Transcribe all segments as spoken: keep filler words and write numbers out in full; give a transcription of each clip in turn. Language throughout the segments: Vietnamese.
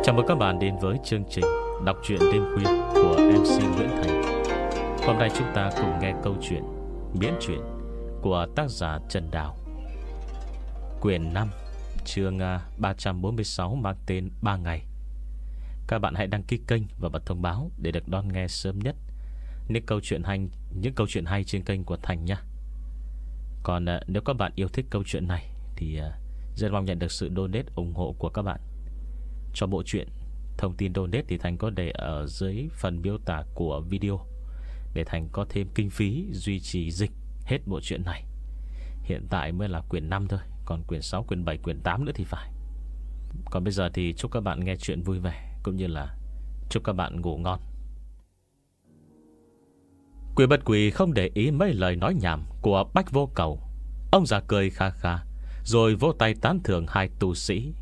Chào mừng các bạn đến với chương trình đọc truyện đêm khuya của em xê Nguyễn Thành. Hôm nay chúng ta cùng nghe câu chuyện miễn truyện của tác giả Trần Đào, quyển năm, chương ba trăm bốn mươi sáu, mang tên ba ngày. Các bạn hãy đăng ký kênh và bật thông báo để được đón nghe sớm nhất những câu chuyện hay, những câu chuyện hay trên kênh của Thành nhé. Còn nếu các bạn yêu thích câu chuyện này thì rất mong nhận được sự donate ủng hộ của các bạn cho bộ truyện. Thông tin donate thì Thành có để ở dưới phần miêu tả của video, để Thành có thêm kinh phí duy trì dịch hết bộ truyện này. Hiện tại mới là quyển năm thôi, còn quyển sáu, quyển bảy, quyển tám nữa thì phải. Còn bây giờ thì chúc các bạn nghe chuyện vui vẻ, cũng như là chúc các bạn ngủ ngon. Quỷ Bất Quỷ không để ý mấy lời nói nhảm của Bách Vô Cầu. Ông già cười kha kha, rồi vỗ tay tán thưởng hai tu sĩ.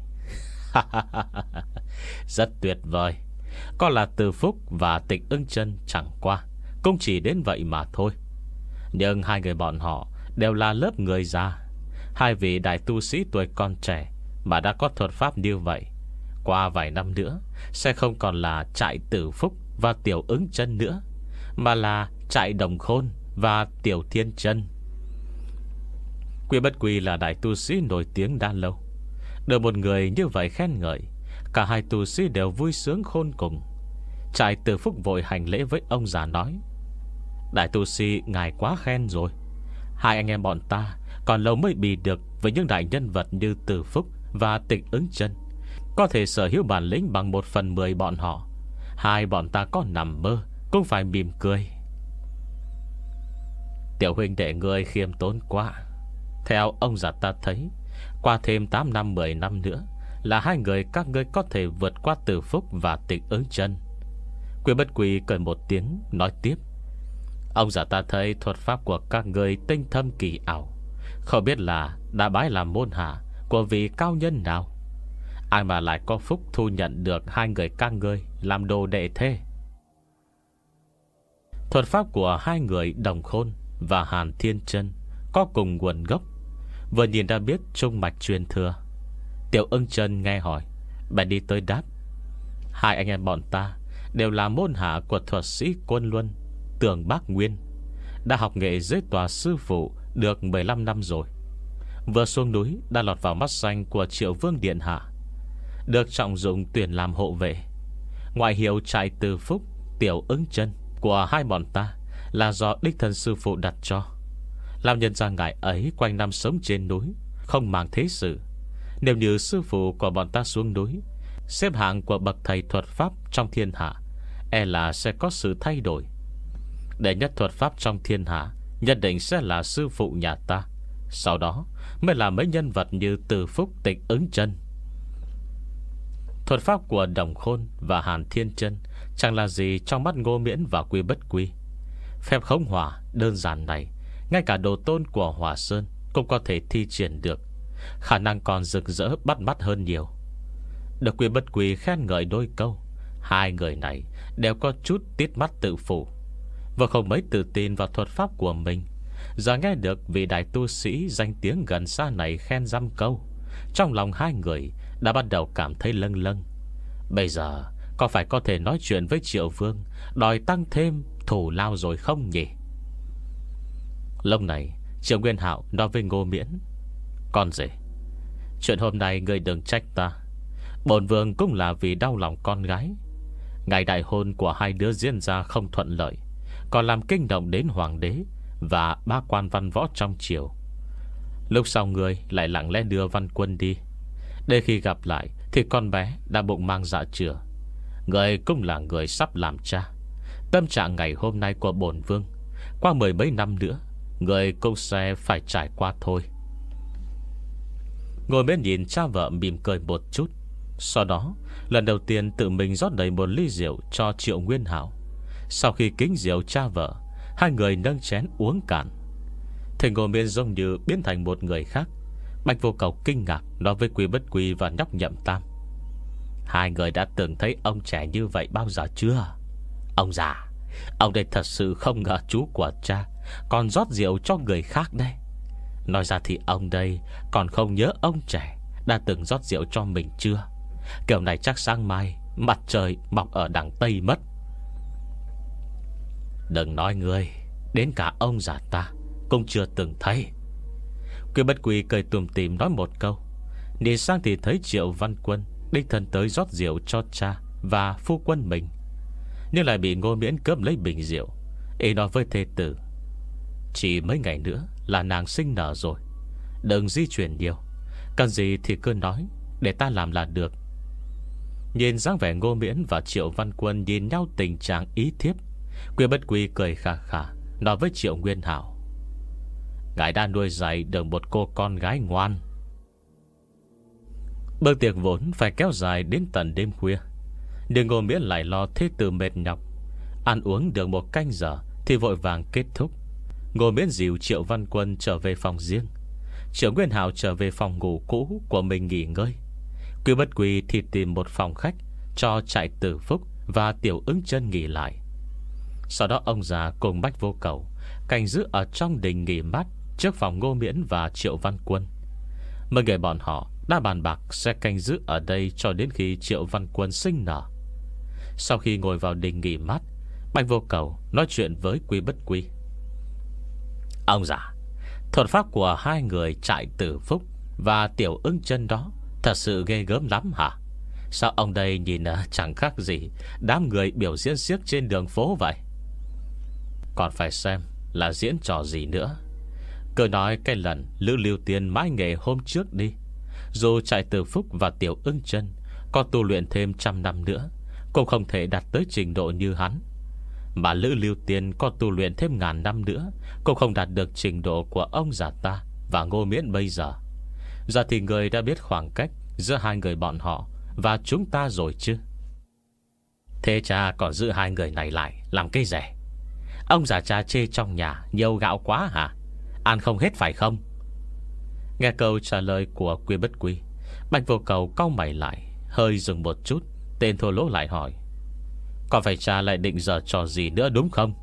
Rất tuyệt vời. Có là Từ Phúc và Tịch Ưng Chân chẳng qua cũng chỉ đến vậy mà thôi. Nhưng hai người bọn họ đều là lớp người già. Hai vị đại tu sĩ tuổi còn trẻ mà đã có thuật pháp như vậy, qua vài năm nữa sẽ không còn là trại Tử Phúc và Tiểu Ứng Chân nữa, mà là trại Đồng Khôn và Tiểu Thiên Chân. Quỷ Bất Quỷ là đại tu sĩ nổi tiếng đã lâu. Được một người như vậy khen ngợi, cả hai tu sĩ đều vui sướng khôn cùng. Trại Tử Phúc vội hành lễ với ông già nói: đại tu sĩ ngài quá khen rồi. Hai anh em bọn ta còn lâu mới bị được với những đại nhân vật như Tử Phúc và Tịch Ứng Chân. Có thể sở hữu bản lĩnh bằng một phần mười bọn họ. Hai bọn ta có nằm mơ cũng phải mỉm cười. Tiểu huynh đệ ngươi khiêm tốn quá. Theo ông già ta thấy, qua thêm tám năm mười năm nữa là hai người các ngươi có thể vượt qua Tử Phúc và Tịch Ứng Chân. Quỷ Bất Quỷ cười một tiếng nói tiếp: ông già ta thấy thuật pháp của các ngươi tinh thâm kỳ ảo, không biết là đã bái làm môn hạ của vị cao nhân nào, ai mà lại có phúc thu nhận được hai người các ngươi làm đồ đệ thế. Thuật pháp của hai người Đồng Khôn và Hàn Thiên Chân có cùng nguồn gốc, vừa nhìn đã biết trung mạch truyền thừa. Tiểu Ưng Chân nghe hỏi, bèn đi tới đáp: hai anh em bọn ta đều là môn hạ của thuật sĩ Quân Luân, Tường Bác Nguyên, đã học nghệ dưới tòa sư phụ được mười lăm năm rồi. Vừa xuống núi đã lọt vào mắt xanh của Triệu Vương Điện Hạ, được trọng dụng tuyển làm hộ vệ. Ngoại hiệu trại Từ Phúc, Tiểu Ứng Chân của hai bọn ta là do đích thân sư phụ đặt cho. Làm nhân ra ngài ấy quanh năm sống trên núi, không màng thế sự. Nếu như sư phụ của bọn ta xuống núi, xếp hạng của bậc thầy thuật pháp trong thiên hạ e là sẽ có sự thay đổi. Đệ nhất thuật pháp trong thiên hạ nhất định sẽ là sư phụ nhà ta, sau đó mới là mấy nhân vật như Từ Phúc, Tịch Ứng Chân. Thuật pháp của Đồng Khôn và Hàn Thiên Chân chẳng là gì trong mắt Ngô Miễn và Quy Bất Quy. Phép khống hỏa đơn giản này, ngay cả đồ tôn của Hỏa Sơn cũng có thể thi triển được, khả năng còn rực rỡ bắt mắt hơn nhiều. Được Quy Bất Quy khen ngợi đôi câu, hai người này đều có chút tít mắt tự phụ, và không mấy tự tin vào thuật pháp của mình. Giờ nghe được vị đại tu sĩ danh tiếng gần xa này khen dăm câu, trong lòng hai người đã bắt đầu cảm thấy lâng lâng. Bây giờ có phải có thể nói chuyện với Triệu Vương đòi tăng thêm thủ lao rồi không nhỉ? Lúc này Triệu Nguyên Hạo nói với Ngô Miễn: con rể, chuyện hôm nay ngươi đừng trách ta. Bổn vương cũng là vì đau lòng con gái. Ngày đại hôn của hai đứa diễn ra không thuận lợi, còn làm kinh động đến hoàng đế và ba quan văn võ trong triều. Lúc sau người lại lặng lẽ đưa Văn Quân đi, để khi gặp lại thì con bé đã bụng mang dạ chửa. Người cũng là người sắp làm cha. Tâm trạng ngày hôm nay của bổn vương, qua mười mấy năm nữa người cũng sẽ phải trải qua thôi. Ngồi bên nhìn cha vợ mỉm cười một chút, sau đó lần đầu tiên tự mình rót đầy một ly rượu cho Triệu Nguyên Hạo. Sau khi kính rượu cha vợ, hai người nâng chén uống cạn. Thì Ngô Miễn giống như biến thành một người khác. Bạch Vô Cầu kinh ngạc nói với Quy Bất Quy và nhóc Nhậm Tam: hai người đã từng thấy ông trẻ như vậy bao giờ chưa? Ông già, ông đây thật sự không ngờ chú của cha còn rót rượu cho người khác đây. Nói ra thì ông đây còn không nhớ ông trẻ đã từng rót rượu cho mình chưa? Kiểu này chắc sáng mai mặt trời mọc ở đằng Tây mất. Đừng nói ngươi, đến cả ông già ta cũng chưa từng thấy. Quy Bất Quy cười tùm tìm nói một câu. Nhìn sang thì thấy Triệu Văn Quân đích thân tới rót rượu cho cha và phu quân mình, nhưng lại bị Ngô Miễn cướp lấy bình rượu. Y nói với thê tử: chỉ mấy ngày nữa là nàng sinh nở rồi, đừng di chuyển nhiều, cần gì thì cứ nói, để ta làm là được. Nhìn dáng vẻ Ngô Miễn và Triệu Văn Quân nhìn nhau tình trạng ý thiếp, Quy Bất Quy cười khà khà nói với Triệu Nguyên Hảo: ngài đã nuôi dạy được một cô con gái ngoan. Bữa tiệc vốn phải kéo dài đến tận đêm khuya, nhưng Ngô Miễn lại lo thế tử mệt nhọc. Ăn uống được một canh giờ thì vội vàng kết thúc. Ngô Miễn dìu Triệu Văn Quân trở về phòng riêng, Triệu Nguyên Hảo trở về phòng ngủ cũ của mình nghỉ ngơi. Quy Bất Quy thì tìm một phòng khách cho Trại Tử Phúc và Tiểu Ứng Chân nghỉ lại. Sau đó ông già cùng Bách Vô Cầu canh giữ ở trong đình nghỉ mát trước phòng Ngô Miễn và Triệu Văn Quân. Mấy người bọn họ đã bàn bạc sẽ canh giữ ở đây cho đến khi Triệu Văn Quân sinh nở. Sau khi ngồi vào đình nghỉ mát, Bách Vô Cầu nói chuyện với Quy Bất Quy: ông già, thuật pháp của hai người Trại Tử Phúc và Tiểu Ứng Chân đó thật sự ghê gớm lắm hả? Sao ông đây nhìn chẳng khác gì đám người biểu diễn xiếc trên đường phố vậy? Còn phải xem là diễn trò gì nữa. Cứ nói cái lần Lữ Lưu Tiên mãi nghề hôm trước đi. Dù Trại Tử Phúc và Tiểu Ứng Chân có tu luyện thêm trăm năm nữa, cũng không thể đạt tới trình độ như hắn. Mà Lữ Lưu Tiên có tu luyện thêm ngàn năm nữa, cũng không đạt được trình độ của ông già ta và Ngô Miễn bây giờ. Giờ thì người đã biết khoảng cách giữa hai người bọn họ và chúng ta rồi chứ. Thế cha còn giữ hai người này lại làm cái rẻ? Ông già cha chê trong nhà nhiều gạo quá hả? Ăn không hết phải không? Nghe câu trả lời của Quy Bất Quy, Bạch Vô Cầu cau mày lại, hơi dừng một chút. Tên thô lỗ lại hỏi: còn phải cha lại định giờ trò gì nữa đúng không?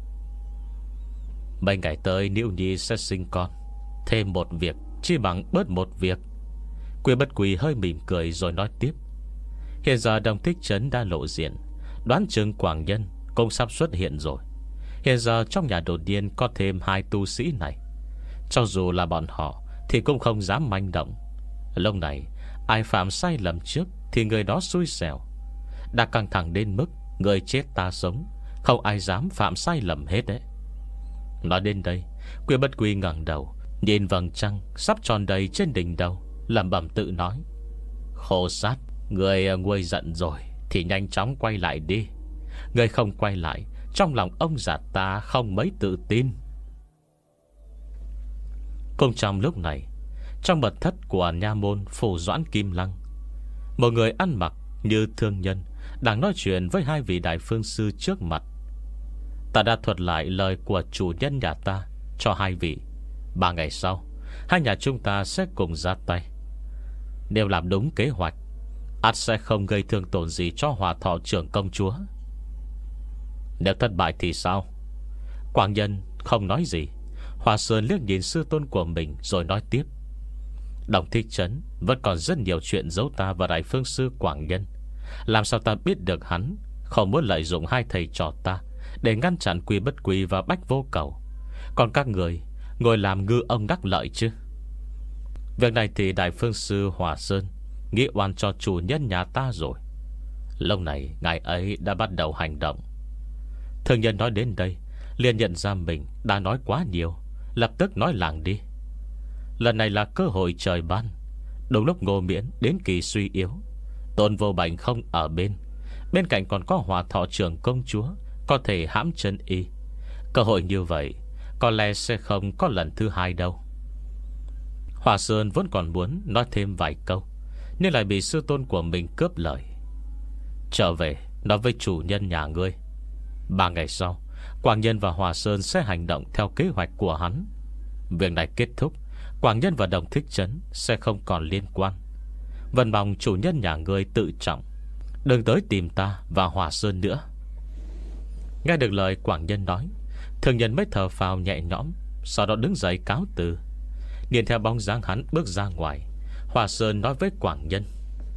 Mấy ngày tới Niễu Nhi sẽ sinh con, thêm một việc chỉ bằng bớt một việc. Quy Bất Quy hơi mỉm cười rồi nói tiếp: hiện giờ Đồng Thích Trấn đã lộ diện, đoán chừng Quảng Nhân cũng sắp xuất hiện rồi. Hiện giờ trong nhà đột nhiên có thêm hai tu sĩ này, cho dù là bọn họ thì cũng không dám manh động. Lúc này ai phạm sai lầm trước thì người đó xui xẻo. Đã căng thẳng đến mức người chết ta sống, không ai dám phạm sai lầm hết đấy. Nói đến đây, Quy Bất Quy ngẩng đầu nhìn vầng trăng sắp tròn đầy trên đỉnh đầu, lẩm bẩm tự nói: khổ sát, người nguôi giận rồi thì nhanh chóng quay lại đi. Người không quay lại, trong lòng ông già ta không mấy tự tin. Cùng trong lúc này, trong mật thất của nha môn Phủ Doãn Kim Lăng, một người ăn mặc như thương nhân đang nói chuyện với hai vị đại phương sư trước mặt. Ta đã thuật lại lời của chủ nhân nhà ta cho hai vị. Ba ngày sau, hai nhà chúng ta sẽ cùng ra tay. Nếu làm đúng kế hoạch, ắt sẽ không gây thương tổn gì cho Hòa Thọ trưởng công chúa. Nếu thất bại thì sao? Quảng Nhân không nói gì. Hòa Sơn liếc nhìn sư tôn của mình rồi nói tiếp: Đồng Thích Trấn vẫn còn rất nhiều chuyện giấu ta và đại phương sư Quảng Nhân. Làm sao ta biết được hắn không muốn lợi dụng hai thầy trò ta để ngăn chặn Quy Bất Quy và Bách Vô Cầu? Còn các người ngồi làm ngư ông đắc lợi chứ? Việc này thì đại phương sư Hòa Sơn nghĩ oan cho chủ nhân nhà ta rồi. Lâu này ngài ấy đã bắt đầu hành động. Thương nhân nói đến đây liền nhận ra mình đã nói quá nhiều, lập tức nói làng đi. Lần này là cơ hội trời ban. Đúng lúc Ngô Miễn đến kỳ suy yếu, Tôn Vô Bệnh không ở bên, bên cạnh còn có Hòa Thọ trưởng công chúa có thể hãm chân y. Cơ hội như vậy có lẽ sẽ không có lần thứ hai đâu. Hòa Sơn vốn còn muốn nói thêm vài câu, nhưng lại bị sư tôn của mình cướp lời. Trở về nói với chủ nhân nhà ngươi, ba ngày sau Quảng Nhân và Hòa Sơn sẽ hành động theo kế hoạch của hắn. Việc này kết thúc, Quảng Nhân và Đồng Thích Trấn sẽ không còn liên quan. Vẫn mong chủ nhân nhà ngươi tự trọng, đừng tới tìm ta và Hòa Sơn nữa. Nghe được lời Quảng Nhân nói, thương nhân mới thở phào nhẹ nhõm, sau đó đứng dậy cáo từ. Nhìn theo bóng dáng hắn bước ra ngoài, Hòa Sơn nói với Quảng Nhân: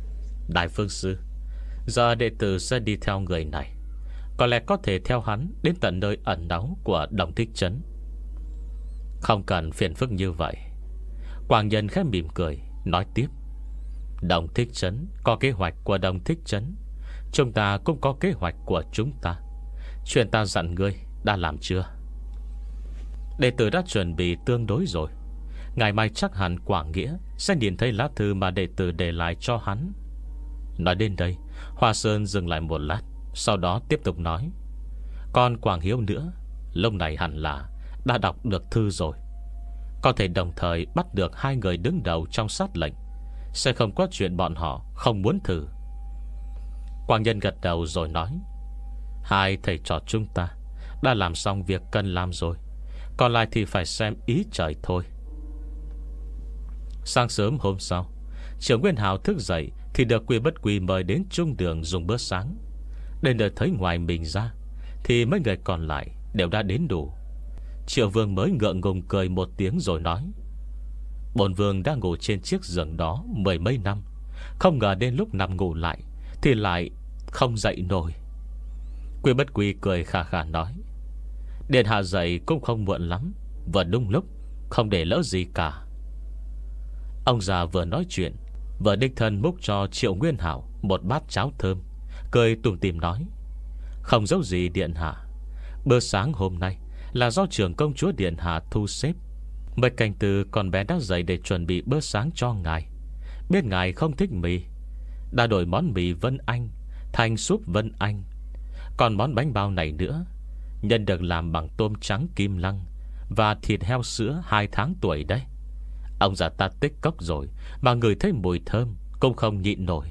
Đại phương sư, giờ đệ tử sẽ đi theo người này. Có lẽ có thể theo hắn đến tận nơi ẩn náu của Đồng Thích Trấn. Không cần phiền phức như vậy. Quảng Nhân khẽ mỉm cười nói tiếp: Đồng Thích Trấn có kế hoạch của Đồng Thích Trấn, chúng ta cũng có kế hoạch của chúng ta. Chuyện ta dặn ngươi đã làm chưa? Đệ tử đã chuẩn bị tương đối rồi. Ngày mai chắc hẳn Quảng Nghĩa sẽ nhìn thấy lá thư mà đệ tử để lại cho hắn. Nói đến đây, Hoa Sơn dừng lại một lát, sau đó tiếp tục nói: Còn Quảng Hiếu nữa, lúc này hẳn là đã đọc được thư rồi. Có thể đồng thời bắt được hai người đứng đầu trong sát lệnh. Sẽ không có chuyện bọn họ không muốn thử. Quảng Nhân gật đầu rồi nói: Hai thầy trò chúng ta đã làm xong việc cần làm rồi, còn lại thì phải xem ý trời thôi. Sáng sớm hôm sau, Triệu Nguyên Hào thức dậy thì được Quy Bất Quy mời đến trung đường dùng bữa sáng. Đến nơi thấy ngoài mình ra thì mấy người còn lại đều đã đến đủ. Triệu Vương mới ngượng ngùng cười một tiếng rồi nói: Bổn Vương đang ngủ trên chiếc giường đó mười mấy năm, không ngờ đến lúc nằm ngủ lại thì lại không dậy nổi. Quy Bất Quy cười khà khà nói: Điện hạ dậy cũng không muộn lắm, vừa đúng lúc, không để lỡ gì cả. Ông già vừa nói chuyện, vừa đích thân múc cho Triệu Nguyên Hảo một bát cháo thơm, cười tủm tỉm nói: Không giấu gì điện hạ, bữa sáng hôm nay là do trưởng công chúa điện hạ thu xếp. Mấy canh từ con bé đã dậy để chuẩn bị bữa sáng cho ngài. Biết ngài không thích mì, đã đổi món mì Vân Anh thành súp Vân Anh. Còn món bánh bao này nữa, nhân được làm bằng tôm trắng kim lăng và thịt heo sữa hai tháng tuổi đấy. Ông già ta tích cốc rồi mà ngửi thấy mùi thơm cũng không nhịn nổi.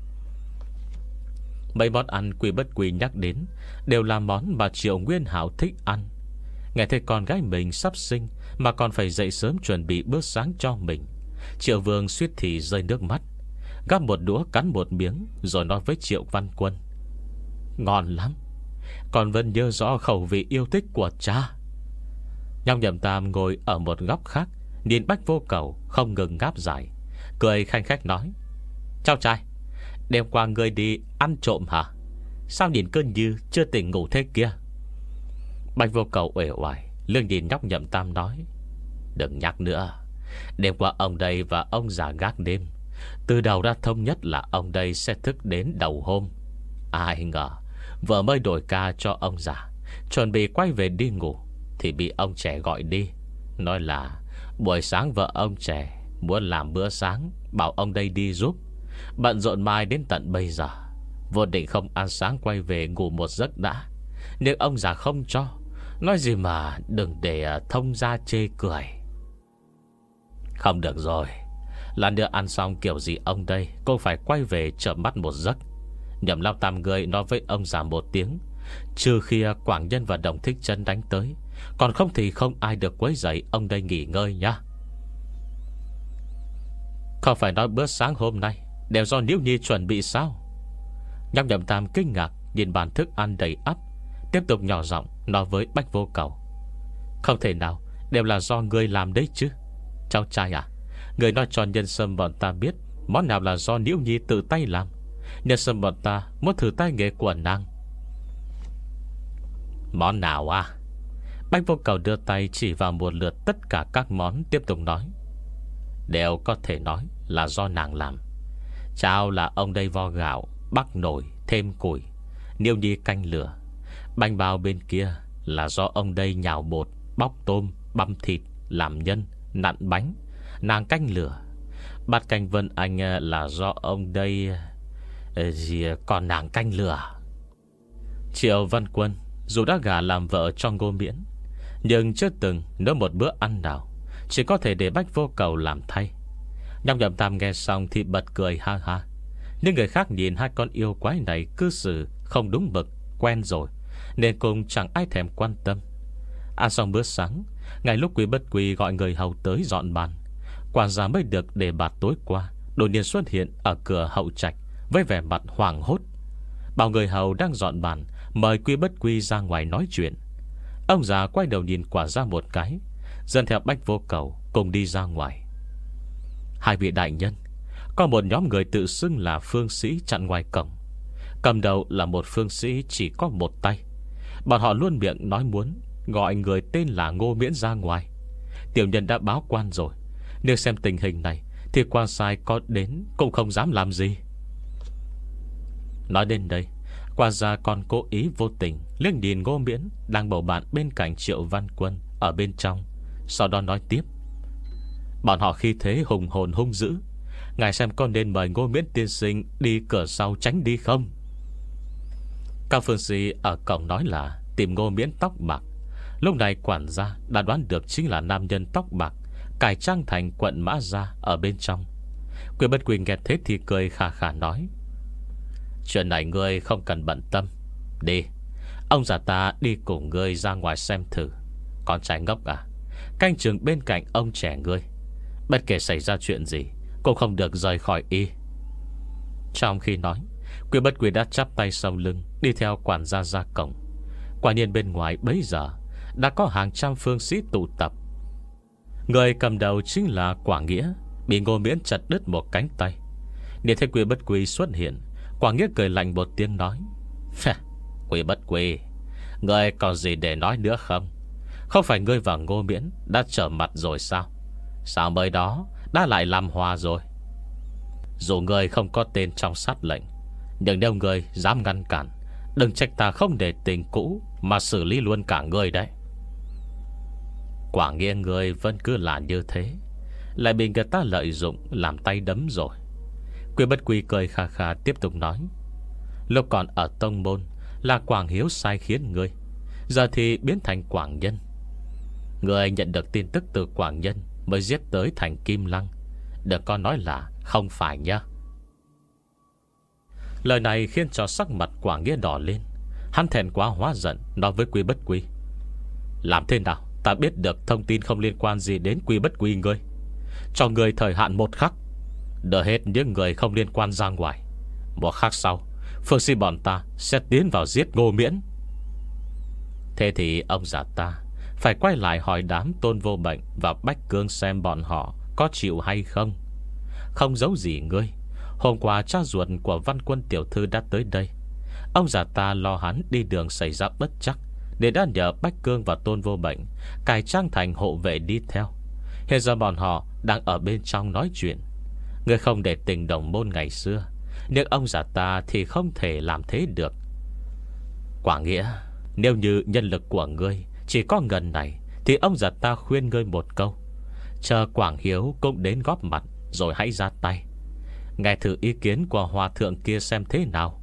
Mấy món ăn Quy Bất Quy nhắc đến đều là món mà Triệu Nguyên Hảo thích ăn. Nghe thấy con gái mình sắp sinh mà còn phải dậy sớm chuẩn bị bữa sáng cho mình, Triệu Vương suýt thì rơi nước mắt, gắp một đũa cắn một miếng rồi nói với Triệu Văn Quân: Ngon lắm, con vẫn nhớ rõ khẩu vị yêu thích của cha. Nhong Nhậm Tam ngồi ở một góc khác, nhìn Bách Vô Cầu không ngừng ngáp dài, cười khanh khách nói: Cháu trai, đêm qua ngươi đi ăn trộm hả? Sao nhìn cơn như chưa tỉnh ngủ thế kia? Bách Vô Cầu uể oải lưng nhìn Nhóc Nhậm Tam nói: Đừng nhắc nữa. Đêm qua ông đây và ông già gác đêm, từ đầu đã thông nhất là ông đây sẽ thức đến đầu hôm. Ai ngờ vợ mới đổi ca cho ông già, chuẩn bị quay về đi ngủ thì bị ông trẻ gọi đi, nói là buổi sáng vợ ông trẻ muốn làm bữa sáng, bảo ông đây đi giúp. Bận rộn mai đến tận bây giờ, vô định không ăn sáng quay về ngủ một giấc đã. Nhưng ông già không cho, nói gì mà đừng để thông gia chê cười. Không được rồi, lần nữa ăn xong kiểu gì ông đây cô phải quay về chợp mắt một giấc. Nhậm Lao Tam người nói với ông già một tiếng, trừ khi Quảng Nhân và Đồng Thích Trấn đánh tới, còn không thì không ai được quấy rầy ông đây nghỉ ngơi nhá. Không phải nói bữa sáng hôm nay đều do Liễu Nhi chuẩn bị sao? Nhóc Nhậm Tam kinh ngạc nhìn bàn thức ăn đầy ắp, tiếp tục nhỏ giọng nói với Bách Vô Cầu: Không thể nào đều là do ngươi làm đấy chứ. Cháu trai à, người nói cho nhân sâm bọn ta biết món nào là do Liễu Nhi tự tay làm. Nhân sâm bọn ta muốn thử tay nghề của nàng. Món nào à? Bách Vô Cầu đưa tay chỉ vào một lượt tất cả các món, tiếp tục nói: Đều có thể nói là do nàng làm. Cháo là ông đây vo gạo, bắc nồi, thêm củi, Niêu Nhi canh lửa. Bánh bao bên kia là do ông đây nhào bột, bóc tôm, băm thịt, làm nhân, nặn bánh, nàng canh lửa. Bát canh Vân Anh là do ông đây gì còn nàng canh lửa. Triệu Văn Quân dù đã gả làm vợ cho Ngô Miễn, nhưng chưa từng nấu một bữa ăn nào, chỉ có thể để Bách Vô Cầu làm thay. Nhóc Nhậm Tam nghe xong thì bật cười ha ha. Nhưng người khác nhìn hai con yêu quái này cư xử không đúng mực, quen rồi, nên cũng chẳng ai thèm quan tâm. Ăn xong bữa sáng, ngay lúc Quý Bất Quý gọi người hầu tới dọn bàn, quản gia mới được để bạt tối qua đột nhiên xuất hiện ở cửa hậu trạch với vẻ mặt hoảng hốt. Bảo người hầu đang dọn bàn mời Quý Bất Quý ra ngoài nói chuyện. Ông già quay đầu nhìn quản gia một cái, dần theo Bách Vô Cầu cùng đi ra ngoài. Hai vị đại nhân, có một nhóm người tự xưng là phương sĩ chặn ngoài cổng. Cầm đầu là một phương sĩ chỉ có một tay. Bọn họ luôn miệng nói muốn gọi người tên là Ngô Miễn ra ngoài. Tiểu nhân đã báo quan rồi, nếu xem tình hình này thì quan sai có đến cũng không dám làm gì. Nói đến đây, quan gia còn cố ý vô tình liếc nhìn Ngô Miễn đang bầu bạn bên cạnh Triệu Văn Quân ở bên trong. Sau đó nói tiếp: bọn họ khi thế hùng hồn hung dữ, ngài xem có nên mời Ngô Miễn tiên sinh đi cửa sau tránh đi không? Cao phương sĩ ở cổng nói là tìm Ngô Miễn tóc bạc. Lúc này quản gia đã đoán được chính là nam nhân tóc bạc cải trang thành quận Mã Gia ở bên trong. Quyền Bất Quỳ nghe thế thì cười khà khà nói: chuyện này ngươi không cần bận tâm. Đi, ông già ta đi cùng ngươi ra ngoài xem thử. Con trai ngốc à, canh chừng bên cạnh ông trẻ ngươi, bất kể xảy ra chuyện gì cũng không được rời khỏi y. Trong khi nói, Quyền Bất Quỳ đã chắp tay sau lưng đi theo quản gia ra cổng. Quả nhiên bên ngoài bấy giờ đã có hàng trăm phương sĩ tụ tập. Người cầm đầu chính là Quảng Nghĩa, bị Ngô Miễn chặt đứt một cánh tay. Nhìn thấy Quyền Bất Quỳ xuất hiện, Quảng Nghĩa cười lạnh một tiếng nói: Quyền Bất Quỳ, ngươi còn gì để nói nữa không? Không phải ngươi và Ngô Miễn đã trở mặt rồi sao? Sao mới đó đã lại làm hòa rồi? Dù ngươi không có tên trong sát lệnh, nhưng nếu ngươi dám ngăn cản, đừng trách ta không để tình cũ mà xử lý luôn cả ngươi đấy. Quảng Nghĩa ngươi vẫn cứ là như thế, lại bị người ta lợi dụng làm tay đấm rồi. Quyền Bất Quỳ cười khà khà tiếp tục nói: lúc còn ở tông môn là Quảng Hiếu sai khiến ngươi, giờ thì biến thành Quảng Nhân. Ngươi nhận được tin tức từ Quảng Nhân mới giết tới thành Kim Lăng, đừng có nói là không phải nhá. Lời này khiến cho sắc mặt Quảng Nghĩa đỏ lên. Hắn thẹn quá hóa giận, nói với Quý Bất Quỳ: làm thế nào ta biết được thông tin không liên quan gì đến Quý Bất Quỳ ngươi? Cho người thời hạn một khắc, đợi hết những người không liên quan ra ngoài. Một khắc sau, phương sĩ bọn ta sẽ tiến vào giết Ngô Miễn. Thế thì ông già ta phải quay lại hỏi đám Tôn Vô Bệnh và Bách Cương xem bọn họ có chịu hay không. Không giấu gì ngươi, hôm qua cha ruột của Văn Quân tiểu thư đã tới đây. Ông già ta lo hắn đi đường xảy ra bất chắc, để đã nhờ Bách Cương và Tôn Vô Bệnh cải trang thành hộ vệ đi theo. Hiện giờ bọn họ đang ở bên trong nói chuyện. Ngươi không để tình đồng môn ngày xưa, nhưng ông già ta thì không thể làm thế được. Quảng Nghĩa, nếu như nhân lực của ngươi chỉ có ngần này, thì ông già ta khuyên ngươi một câu: chờ Quảng Hiếu cũng đến góp mặt rồi hãy ra tay. Nghe thử ý kiến của hòa thượng kia xem thế nào.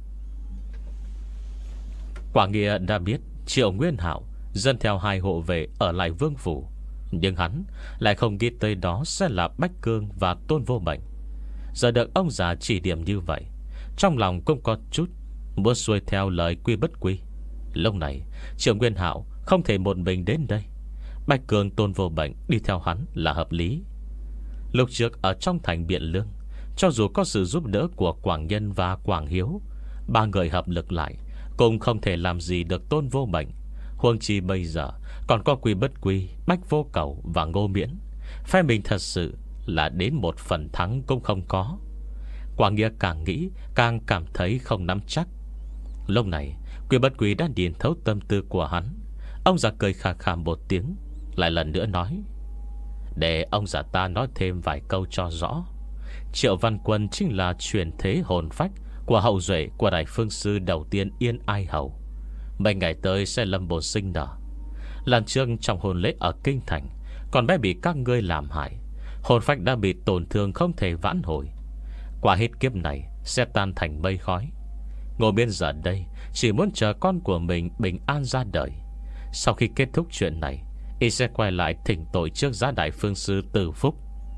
Quảng Nghĩa đã biết Triệu Nguyên Hạo dân theo hai hộ vệ ở lại vương phủ, nhưng hắn lại không nghĩ tới đó sẽ là Bách Cương và Tôn Vô Bệnh. Giờ được ông già chỉ điểm như vậy, trong lòng cũng có chút muốn xuôi theo lời Quy Bất Quy. Lúc này Triệu Nguyên Hạo không thể một mình đến đây, Bách Cương Tôn Vô Bệnh đi theo hắn là hợp lý. Lúc trước ở trong thành Biện Lương, cho dù có sự giúp đỡ của Quảng Nhân và Quảng Hiếu, ba người hợp lực lại cũng không thể làm gì được Tôn Vô Bệnh. Huống chi bây giờ còn có Quy Bất Quy, Bách Vô Cầu và Ngô Miễn, phe mình thật sự là đến một phần thắng cũng không có. Quảng Nghĩa càng nghĩ càng cảm thấy không nắm chắc. Lúc này Quy Bất Quy đã nhìn thấu tâm tư của hắn. Ông già cười khà khà một tiếng, lại lần nữa nói: để ông già ta nói thêm vài câu cho rõ. Triệu Văn Quân chính là truyền thế hồn phách của hậu duệ của Đại Phương Sư đầu tiên Yên Ai Hầu. Mấy ngày tới sẽ lâm bồn sinh nở. Lần trước trong hôn lễ ở Kinh Thành, còn bé bị các ngươi làm hại, hồn phách đã bị tổn thương không thể vãn hồi. Qua hết kiếp này sẽ tan thành mây khói. Ngồi bên giờ đây chỉ muốn chờ con của mình bình an ra đời. Sau khi kết thúc chuyện này, y sẽ quay lại thỉnh tội trước giá Đại Phương Sư Từ Phúc.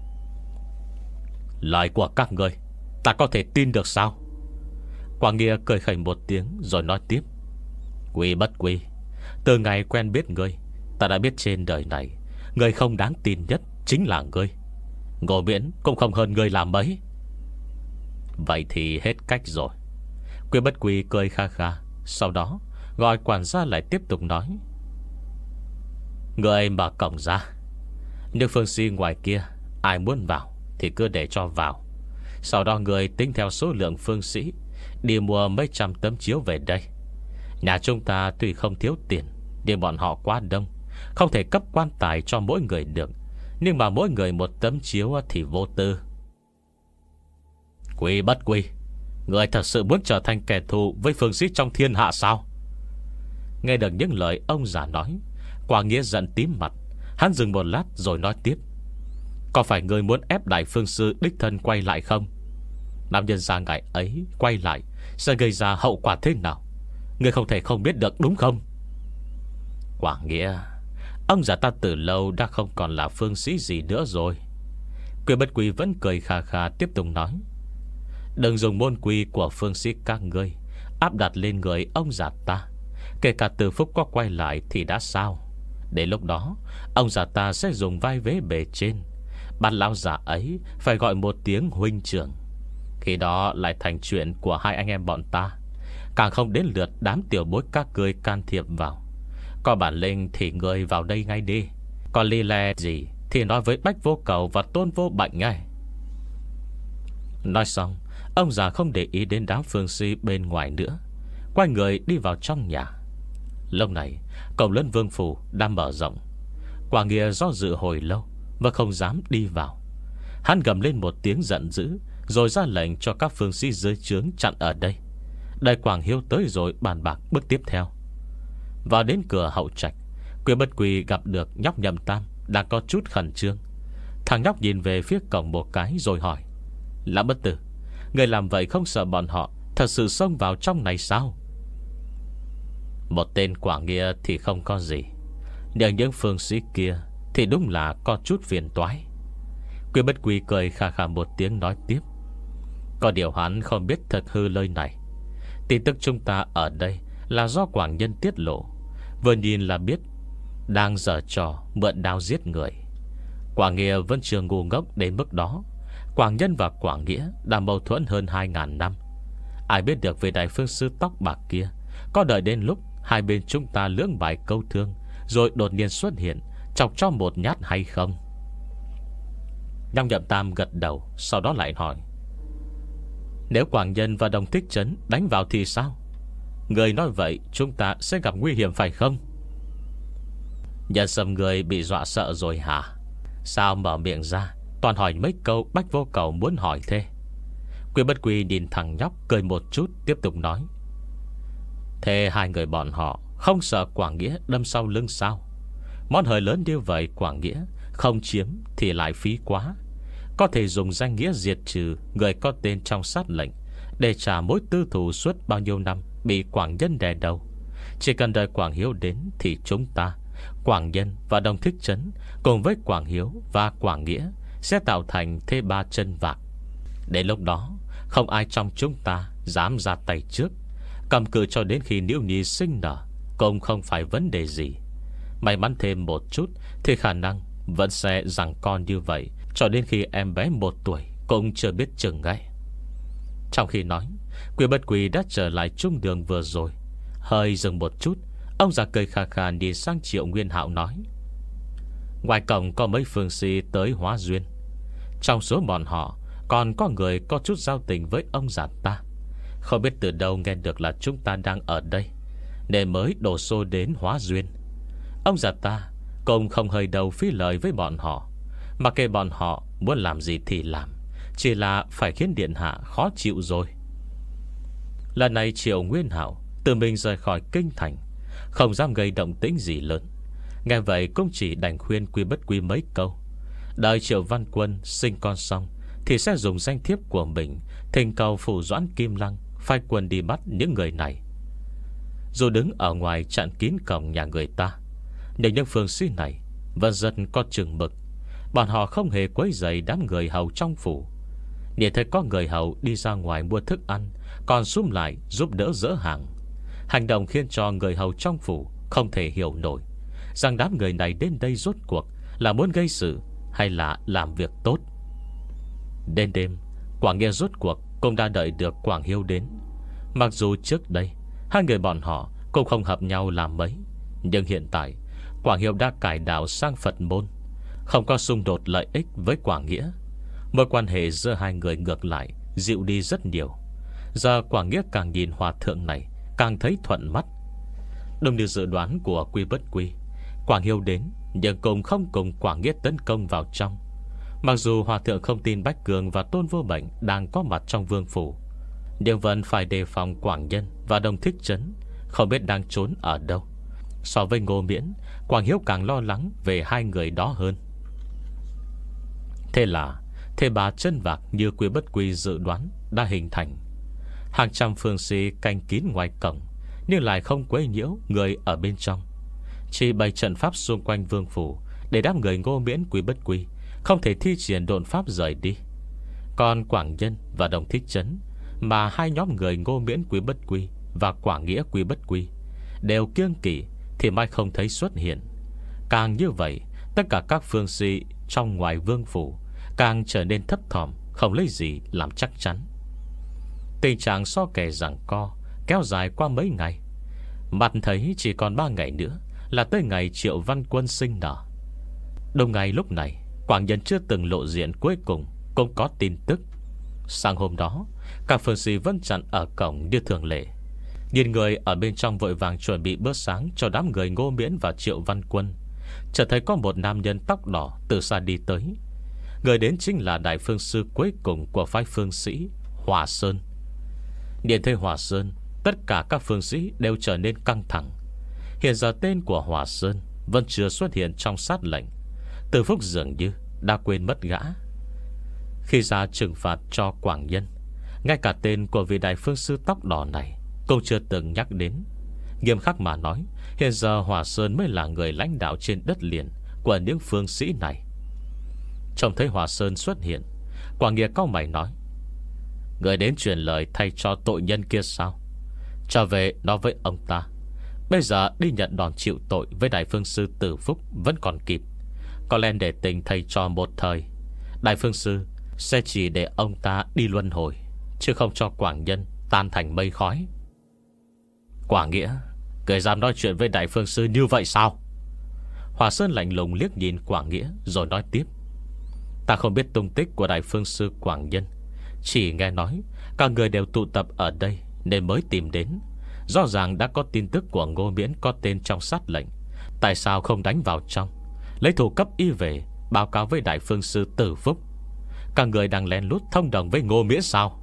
Lời của các ngươi ta có thể tin được sao? Quảng Nghĩa cười khẩy một tiếng rồi nói tiếp: Quy Bất Quy, từ ngày quen biết ngươi, ta đã biết trên đời này ngươi không đáng tin nhất chính là ngươi. Ngô Miễn cũng không hơn ngươi làm mấy. Vậy thì hết cách rồi. Quy Bất Quy cười kha kha, sau đó gọi quản gia lại tiếp tục nói: ngươi mở cổng ra, nếu phương si ngoài kia ai muốn vào thì cứ để cho vào. Sau đó người tính theo số lượng phương sĩ đi mua mấy trăm tấm chiếu về đây. Nhà chúng ta tuy không thiếu tiền, nhưng bọn họ quá đông, không thể cấp quan tài cho mỗi người được. Nhưng mà mỗi người một tấm chiếu thì vô tư. Quy bất quy, người thật sự muốn trở thành kẻ thù với phương sĩ trong thiên hạ sao? Nghe được những lời ông già nói, Quảng Nghĩa giận tím mặt. Hắn dừng một lát rồi nói tiếp: có phải người muốn ép đại phương sư đích thân quay lại không? Nam nhân gia ngài ấy quay lại sẽ gây ra hậu quả thế nào, người không thể không biết được đúng không? Quảng Nghĩa, ông già ta từ lâu đã không còn là phương sĩ gì nữa rồi. Quy bất quy vẫn cười khà khà tiếp tục nói: đừng dùng môn quy của phương sĩ các ngươi áp đặt lên người ông già ta. Kể cả Từ Phúc có quay lại thì đã sao? Đến lúc đó ông già ta sẽ dùng vai vế bề trên, bắt lão già ấy phải gọi một tiếng huynh trưởng. Khi đó lại thành chuyện của hai anh em bọn ta, càng không đến lượt đám tiểu bối các ngươi can thiệp vào. Có bản lĩnh thì người vào đây ngay đi, còn ly lè gì thì nói với Bách Vô Cầu và Tôn Vô Bệnh ngay. Nói xong, ông già không để ý đến đám phương sĩ bên ngoài nữa, quay người đi vào trong nhà. Lúc này cổng lớn vương phủ đang mở rộng. Quảng Nghĩa do dự hồi lâu và không dám đi vào. Hắn gầm lên một tiếng giận dữ, rồi ra lệnh cho các phương sĩ dưới trướng chặn ở đây. Đại Quảng Hiếu tới rồi bàn bạc bước tiếp theo. Vào đến cửa hậu trạch, Quy bất quy gặp được nhóc Nhậm Tam đang có chút khẩn trương. Thằng nhóc nhìn về phía cổng một cái rồi hỏi: Lão bất tử, người làm vậy không sợ bọn họ thật sự xông vào trong này sao? Một tên Quảng Nghĩa thì không có gì, nhưng những phương sĩ kia thì đúng là có chút phiền toái. Quy bất quy cười khà khà một tiếng nói tiếp: có điều hắn không biết thật hư lời này. Tin tức chúng ta ở đây là do Quảng Nhân tiết lộ, vừa nhìn là biết đang giở trò mượn đao giết người. Quảng Nghĩa vẫn chưa ngu ngốc đến mức đó. Quảng Nhân và Quảng Nghĩa đã mâu thuẫn hơn hai ngàn năm. Ai biết được về đại phương sư tóc bạc kia có đợi đến lúc hai bên chúng ta lưỡng bại câu thương rồi đột nhiên xuất hiện chọc cho một nhát hay không? Nhong Nhậm Tam gật đầu, sau đó lại hỏi: nếu Quảng Nhân và Đồng Thích Trấn đánh vào thì sao? Người nói vậy chúng ta sẽ gặp nguy hiểm phải không? Nhân Sâm người bị dọa sợ rồi hả? Sao mở miệng ra toàn hỏi mấy câu Bách Vô Cầu muốn hỏi thế? Quy bất quy nhìn thằng nhóc cười một chút, tiếp tục nói: thế hai người bọn họ không sợ Quảng Nghĩa đâm sau lưng sao? Món hời lớn như vậy Quảng Nghĩa không chiếm thì lại phí quá. Có thể dùng danh nghĩa diệt trừ người có tên trong sát lệnh để trả mối tư thù suốt bao nhiêu năm bị Quảng Nhân đè đầu. Chỉ cần đợi Quảng Hiếu đến thì chúng ta, Quảng Nhân và Đồng Thích Trấn, cùng với Quảng Hiếu và Quảng Nghĩa sẽ tạo thành thế ba chân vạc. Đến lúc đó không ai trong chúng ta dám ra tay trước. Cầm cự cho đến khi Niễu Nhi sinh nở cũng không phải vấn đề gì. May mắn thêm một chút thì khả năng vẫn sẽ giằng con như vậy cho đến khi em bé một tuổi cũng chưa biết chừng ngay. Trong khi nói, Quy bất quy đã trở lại trung đường vừa rồi. Hơi dừng một chút, ông già cười khà khà đi sang Triệu Nguyên Hạo nói: ngoài cổng có mấy phương sĩ tới hóa duyên. Trong số bọn họ còn có người có chút giao tình với ông già ta. Không biết từ đâu nghe được là chúng ta đang ở đây nên mới đổ xô đến hóa duyên. Ông già ta cũng không hơi đầu phí lời với bọn họ. Mà kệ bọn họ muốn làm gì thì làm, chỉ là phải khiến điện hạ khó chịu rồi. Lần này Triệu Nguyên Hạo tự mình rời khỏi kinh thành, không dám gây động tĩnh gì lớn. Nghe vậy cũng chỉ đành khuyên Quy bất quy mấy câu. Đợi Triệu Văn Quân sinh con xong thì sẽ dùng danh thiếp của mình thỉnh cầu phủ Doãn Kim Lăng phái quân đi bắt những người này. Dù đứng ở ngoài chặn kín cổng nhà người ta, nhưng những phương sĩ này vẫn rất có chừng mực. Bọn họ không hề quấy rầy đám người hầu trong phủ. Nhìn thấy có người hầu đi ra ngoài mua thức ăn, còn xúm lại giúp đỡ dỡ hàng. Hành động khiến cho người hầu trong phủ không thể hiểu nổi rằng đám người này đến đây rốt cuộc là muốn gây sự hay là làm việc tốt. Đến đêm, Quảng Nghĩa rốt cuộc cũng đã đợi được Quảng Hiếu đến. Mặc dù trước đây hai người bọn họ cũng không hợp nhau làm mấy, nhưng hiện tại Quảng Hiếu đã cải đạo sang Phật môn, không có xung đột lợi ích với Quảng Nghĩa. Mối quan hệ giữa hai người ngược lại dịu đi rất nhiều. Giờ Quảng Nghĩa càng nhìn hòa thượng này càng thấy thuận mắt. Đúng như dự đoán của Quy Bất Quy, Quảng Hiếu đến nhưng cùng không cùng Quảng Nghĩa tấn công vào trong. Mặc dù hòa thượng không tin Bách Cường và Tôn Vô Bệnh đang có mặt trong vương phủ, nhưng vẫn phải đề phòng Quảng Nhân và Đồng Thích Trấn không biết đang trốn ở đâu. So với Ngô Miễn, Quảng Hiếu càng lo lắng về hai người đó hơn. Thế là thế bà chân vạc như Quy Bất Quy dự đoán đã hình thành. Hàng trăm phương sĩ canh kín ngoài cổng, nhưng lại không quấy nhiễu người ở bên trong. Chỉ bày trận pháp xung quanh vương phủ để đám người Ngô Miễn Quy Bất Quy không thể thi triển độn pháp rời đi. Còn Quảng Nhân và Đồng Thích Trấn, mà hai nhóm người Ngô Miễn Quy Bất Quy và Quảng Nghĩa Quy Bất Quy đều kiêng kỵ thì mai không thấy xuất hiện. Càng như vậy, tất cả các phương sĩ trong ngoài vương phủ càng trở nên thấp thỏm, không lấy gì làm chắc chắn. Tình trạng so kè giằng co kéo dài qua mấy ngày. Mặt thấy chỉ còn ba ngày nữa là tới ngày Triệu Văn Quân sinh nở. Đông ngày lúc này, Quảng Nhân chưa từng lộ diện cuối cùng cũng có tin tức. Sáng hôm đó, các phương sĩ vẫn chặn ở cổng như thường lệ. Nhìn người ở bên trong vội vàng chuẩn bị bữa sáng cho đám người Ngô Miễn và Triệu Văn Quân, chợt thấy có một nam nhân tóc đỏ từ xa đi tới. Người đến chính là đại phương sư cuối cùng của phái phương sĩ Hòa Sơn. Nhìn thấy Hòa Sơn, tất cả các phương sĩ đều trở nên căng thẳng. Hiện giờ tên của Hòa Sơn vẫn chưa xuất hiện trong sát lệnh. Từ Phúc dường như đã quên mất gã. Khi ra trừng phạt cho Quảng Nhân, ngay cả tên của vị đại phương sư tóc đỏ này cũng chưa từng nhắc đến. Nghiêm khắc mà nói, hiện giờ Hòa Sơn mới là người lãnh đạo trên đất liền của những phương sĩ này. Trông thấy Hòa Sơn xuất hiện, Quảng Nghĩa cau mày nói: người đến truyền lời thay cho tội nhân kia sao? Trở về nói với ông ta, bây giờ đi nhận đòn chịu tội với đại phương sư Tử Phúc vẫn còn kịp. Có lẽ để tình thầy cho một thời, đại phương sư sẽ chỉ để ông ta đi luân hồi, chứ không cho Quảng Nhân tan thành mây khói. Quảng Nghĩa, người dám nói chuyện với đại phương sư như vậy sao? Hòa Sơn lạnh lùng liếc nhìn Quảng Nghĩa rồi nói tiếp: ta không biết tung tích của đại phương sư Quảng Nhân, chỉ nghe nói các người đều tụ tập ở đây nên mới tìm đến. Rõ ràng đã có tin tức của Ngô Miễn có tên trong sát lệnh, tại sao không đánh vào trong, lấy thủ cấp y về báo cáo với đại phương sư Tử Phúc? Các người đang lén lút thông đồng với Ngô Miễn sao?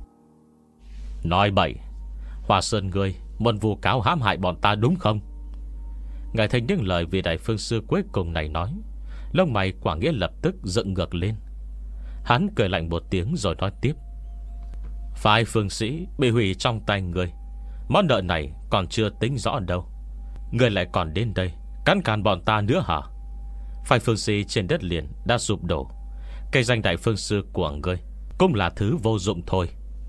Nói bậy. Hòa Sơn ngươi muốn vu cáo hãm hại bọn ta đúng không? Ngài thấy những lời vị đại phương sư cuối cùng này nói, lông mày Quảng Nghĩa lập tức dựng ngược lên. Hắn cười lạnh một tiếng rồi nói tiếp: phái phương sĩ bị hủy trong tay ngươi, món nợ này còn chưa tính rõ đâu. Ngươi lại còn đến đây cắn càn bọn ta nữa hả? Phái phương sĩ trên đất liền đã sụp đổ, cây danh đại phương sư của ngươi cũng là thứ vô dụng thôi.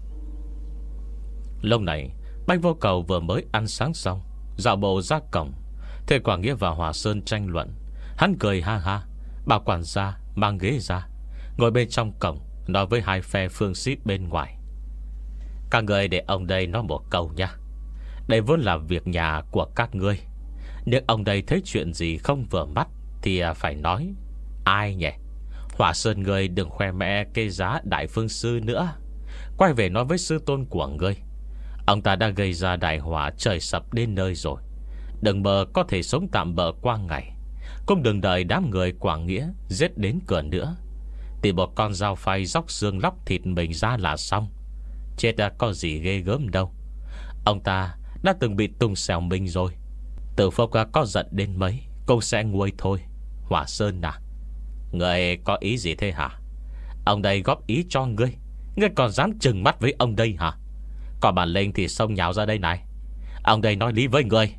Lúc này Bách Vô Cầu vừa mới ăn sáng xong, dạo bộ ra cổng, thấy Quảng Nghĩa và Hòa Sơn tranh luận. Hắn cười ha ha, bảo quản gia mang ghế ra, ngồi bên trong cổng, nói với hai phe phương sĩ bên ngoài: các người để ông đây nói một câu nha. Đây vốn là việc nhà của các ngươi, nhưng ông đây thấy chuyện gì không vừa mắt thì phải nói. Ai nhỉ? Hòa Sơn ngươi đừng khoe mẽ cây giá đại phương sư nữa. Quay về nói với sư tôn của ngươi, ông ta đã gây ra đại họa trời sập đến nơi rồi. Đừng mơ có thể sống tạm bỡ qua ngày, cũng đừng đợi đám người Quảng Nghĩa giết đến cửa nữa. Tìm một con dao phay róc xương lóc thịt mình ra là xong. Chết đã có gì ghê gớm đâu. Ông ta đã từng bị tung xèo mình rồi. Tử Phúc có giận đến mấy cũng sẽ nguôi thôi. Hỏa Sơn à, người có ý gì thế hả? Ông đây góp ý cho ngươi, ngươi còn dám trừng mắt với ông đây hả? Còn bản lĩnh thì xông nhào ra đây này. Ông đây nói lý với ngươi.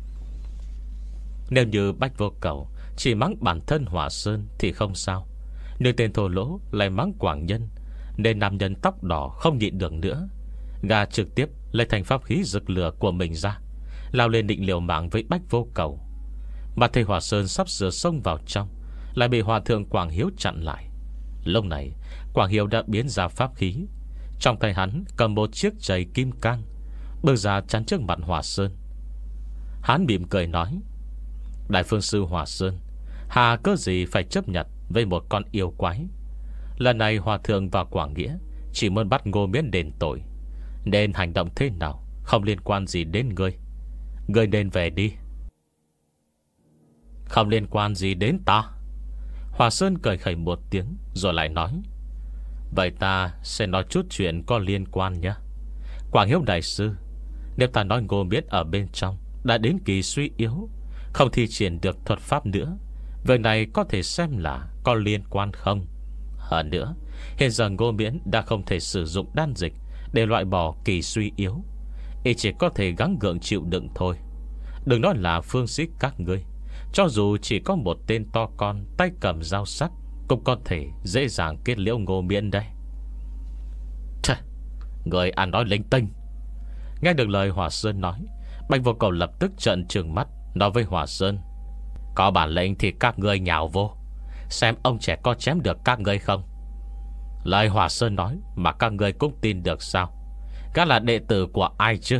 Nếu như Bách Vô Cầu chỉ mắng bản thân Hỏa Sơn thì không sao, nhưng tên thô lỗ lại mắng Quảng Nhân, nên nam nhân tóc đỏ không nhịn được nữa. Gà trực tiếp lấy thành pháp khí rực lửa của mình ra, lao lên định liều mạng với Bách Vô Cầu. Mà thầy Hỏa Sơn sắp sửa xông vào trong, lại bị Hòa Thượng Quảng Hiếu chặn lại. Lúc này Quảng Hiếu đã biến ra pháp khí, trong tay hắn cầm một chiếc chày kim cang, bước ra chắn trước mặt Hỏa Sơn. Hắn mỉm cười nói: đại phương sư Hỏa Sơn, hà cớ gì phải chấp nhận với một con yêu quái? Lần này Hòa Thượng và Quảng Nghĩa chỉ muốn bắt Ngô Miễn đền tội, nên hành động thế nào không liên quan gì đến ngươi. Ngươi nên về đi. Không liên quan gì đến ta. Hòa Sơn cười khẩy một tiếng rồi lại nói: vậy ta sẽ nói chút chuyện có liên quan nhé. Quảng Hiếu đại sư, nếu ta nói Ngô Miễn ở bên trong đã đến kỳ suy yếu, không thi triển được thuật pháp nữa, việc này có thể xem là có liên quan không? Hơn nữa, hiện giờ Ngô Miễn đã không thể sử dụng đan dịch để loại bỏ kỳ suy yếu, y chỉ có thể gắng gượng chịu đựng thôi. Đừng nói là phương sĩ các ngươi, cho dù chỉ có một tên to con tay cầm dao sắc cũng có thể dễ dàng kết liễu Ngô Miễn đây. Chà, người ăn nói linh tinh. Nghe được lời Hòa Sơn nói, Bạch Vô Cầu lập tức trợn trừng mắt, nói với Hòa Sơn: có bản lĩnh thì các ngươi nhào vô, xem ông trẻ có chém được các ngươi không. Lời Hòa Sơn nói mà các ngươi cũng tin được sao? Gã là đệ tử của ai chứ?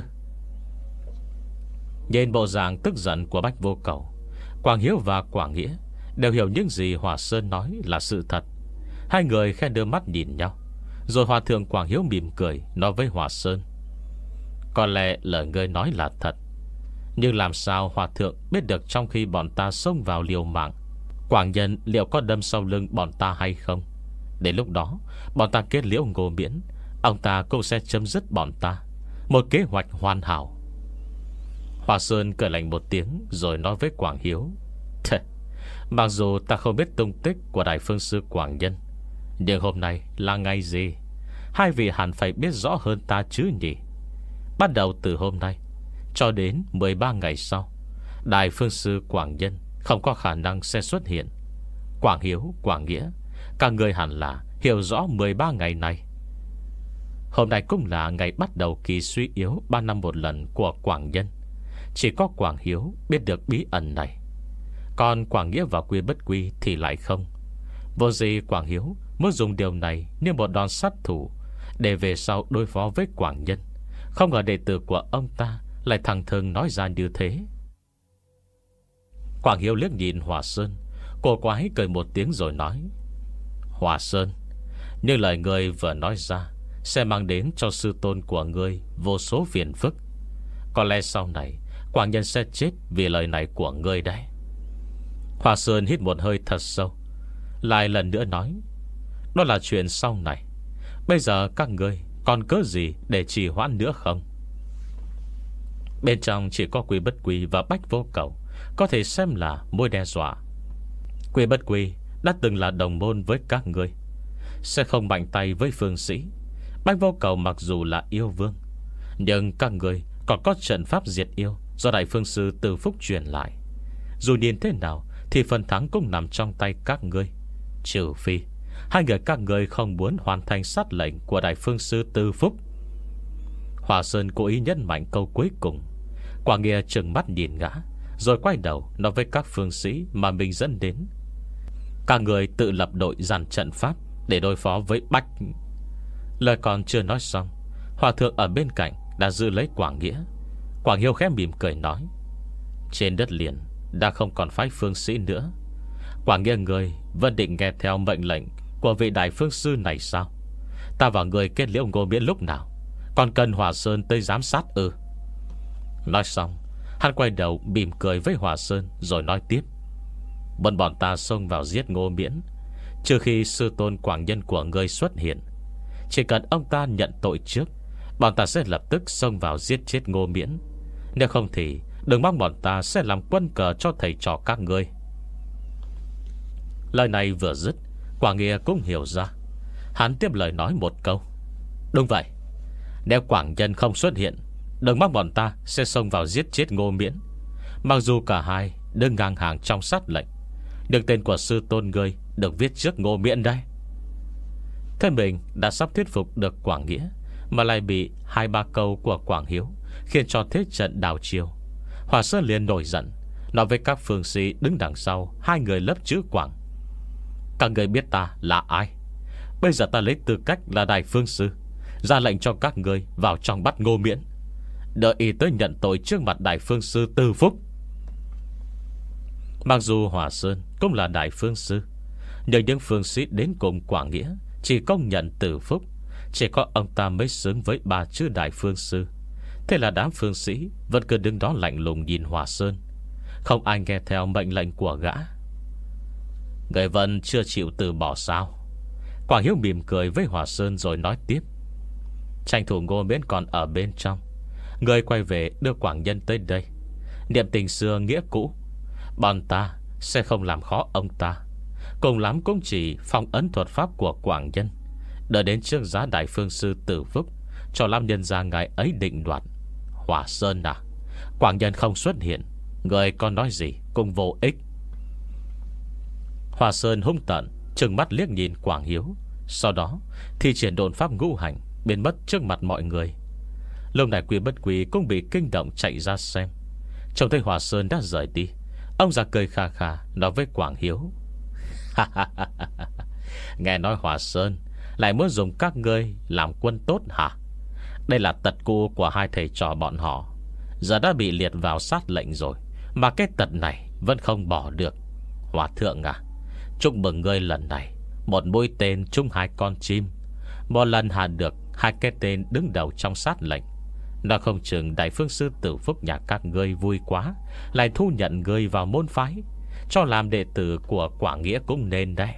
Nhìn bộ dạng tức giận của Bạch Vô Cầu, Quảng Hiếu và Quảng Nghĩa đều hiểu những gì Hòa Sơn nói là sự thật. Hai người khe đưa mắt nhìn nhau, rồi Hòa Thượng Quảng Hiếu mỉm cười nói với Hòa Sơn: có lẽ lời ngươi nói là thật, nhưng làm sao Hòa Thượng biết được trong khi bọn ta xông vào liều mạng, Quảng Nhân liệu có đâm sau lưng bọn ta hay không? Đến lúc đó bọn ta kết liễu Ngô Miễn, ông ta cũng sẽ chấm dứt bọn ta. Một kế hoạch hoàn hảo. Hòa Sơn cười lạnh một tiếng rồi nói với Quảng Hiếu: mặc dù ta không biết tung tích của Đại Phương Sư Quảng Nhân, nhưng hôm nay là ngày gì? Hai vị hẳn phải biết rõ hơn ta chứ nhỉ? Bắt đầu từ hôm nay cho đến mười ba ngày sau, Đại Phương Sư Quảng Nhân không có khả năng sẽ xuất hiện. Quảng Hiếu, Quảng Nghĩa, các người hẳn là hiểu rõ mười ba ngày này. Hôm nay cũng là ngày bắt đầu kỳ suy yếu ba năm một lần của Quảng Nhân. Chỉ có Quảng Hiếu biết được bí ẩn này, còn Quảng Nghĩa và Quy Bất Quy thì lại không. Vô gì Quảng Hiếu muốn dùng điều này như một đòn sát thủ để về sau đối phó với Quảng Nhân. Không ngờ đệ tử của ông ta lại thẳng thừng nói ra như thế. Quảng Hiếu liếc nhìn Hòa Sơn, cô quái cười một tiếng rồi nói: Hòa Sơn, như lời ngươi vừa nói ra sẽ mang đến cho sư tôn của ngươi vô số phiền phức. Có lẽ sau này Quảng Nhân sẽ chết vì lời này của ngươi đấy. Hòa Sơn hít một hơi thật sâu, lại lần nữa nói: đó là chuyện sau này. Bây giờ các ngươi còn cớ gì để trì hoãn nữa không? Bên trong chỉ có Quy Bất Quy và Bách Vô Cầu có thể xem là mối đe dọa. Quy Bất Quy đã từng là đồng môn với các ngươi, sẽ không mạnh tay với phương sĩ. Bách Vô Cầu mặc dù là yêu vương, nhưng các ngươi còn có trận pháp diệt yêu do Đại Phương Sư Từ Phúc truyền lại. Dù nhìn thế nào thì phần thắng cũng nằm trong tay các ngươi, trừ phi hai người các ngươi không muốn hoàn thành sát lệnh của Đại Phương Sư Từ Phúc. Hòa Sơn cố ý nhấn mạnh câu cuối cùng. Quảng Nghĩa trừng mắt nhìn ngã, rồi quay đầu nói với các phương sĩ mà mình dẫn đến: các người tự lập đội dàn trận pháp để đối phó với Bách. Lời còn chưa nói xong, Hòa Thượng ở bên cạnh đã giữ lấy Quảng Nghĩa. Quảng Hiếu khẽ mỉm cười nói: trên đất liền đã không còn phái phương sĩ nữa. Quảng Nghĩa người vẫn định nghe theo mệnh lệnh của vị Đại Phương Sư này sao? Ta và người kết liễu Ngô Miễn lúc nào, còn cần Hòa Sơn tới giám sát ư? Nói xong, hắn quay đầu mỉm cười với Hòa Sơn rồi nói tiếp: bọn bọn ta xông vào giết Ngô Miễn, trừ khi sư tôn Quảng Nhân của ngươi xuất hiện. Chỉ cần ông ta nhận tội trước, bọn ta sẽ lập tức xông vào giết chết Ngô Miễn. Nếu không thì đừng mong bọn ta sẽ làm quân cờ cho thầy trò các ngươi. Lời này vừa dứt, Quảng Nghĩa cũng hiểu ra. Hắn tiếp lời nói một câu: đúng vậy, nếu Quảng Nhân không xuất hiện, đừng mong bọn ta sẽ xông vào giết chết Ngô Miễn. Mặc dù cả hai đứng ngang hàng trong sát lệnh, được tên của sư tôn ngươi được viết trước Ngô Miễn đây. Thế mình đã sắp thuyết phục được Quảng Nghĩa, mà lại bị hai ba câu của Quảng Hiếu khiến cho thế trận đảo chiều. Hòa Sơn liền nổi giận, nói với các phương sĩ đứng đằng sau hai người lấp chữ Quảng: các người biết ta là ai? Bây giờ ta lấy tư cách là Đại Phương Sư, ra lệnh cho các người vào trong bắt Ngô Miễn, đợi y tới nhận tội trước mặt Đại Phương Sư Từ Phúc. Mặc dù Hòa Sơn cũng là Đại Phương Sư, nhưng những phương sĩ đến cùng Quảng Nghĩa chỉ công nhận Từ Phúc, chỉ có ông ta mới xứng với ba chữ Đại Phương Sư. Thế là đám phương sĩ vẫn cứ đứng đó lạnh lùng nhìn Hòa Sơn. Không ai nghe theo mệnh lệnh của gã. Người Vân chưa chịu từ bỏ sao? Quảng Hiếu mỉm cười với Hòa Sơn rồi nói tiếp. Tranh thủ Ngô Miễn còn ở bên trong, người quay về đưa Quảng Nhân tới đây, niệm tình xưa nghĩa cũ. Bọn ta sẽ không làm khó ông ta, cùng lắm cũng chỉ phong ấn thuật pháp của Quảng Nhân, đợi đến trước giá Đại Phương Sư Từ Phúc, cho làm nhân ra ngài ấy định đoạt. Hòa Sơn à, Quảng Nhân không xuất hiện, người còn nói gì cũng vô ích. Hòa Sơn hung tợn trừng mắt liếc nhìn Quảng Hiếu, sau đó thì triển độn pháp ngũ hành biến mất trước mặt mọi người. Lúc này Quy Bất Quy cũng bị kinh động chạy ra xem. Trông thấy Hòa Sơn đã rời đi, ông già cười khà khà nói với Quảng Hiếu. Nghe nói Hòa Sơn lại muốn dùng các ngươi làm quân tốt hả? Đây là tật cũ của hai thầy trò bọn họ, giờ đã bị liệt vào sát lệnh rồi, mà cái tật này vẫn không bỏ được. Hòa thượng à, chúc mừng ngươi lần này một mũi tên trúng hai con chim, một lần hạ được hai cái tên đứng đầu trong sát lệnh. Nó không chừng Đại Phương Sư Tử Phúc nhà các ngươi vui quá, lại thu nhận ngươi vào môn phái, cho làm đệ tử của Quảng Nghĩa cũng nên đấy.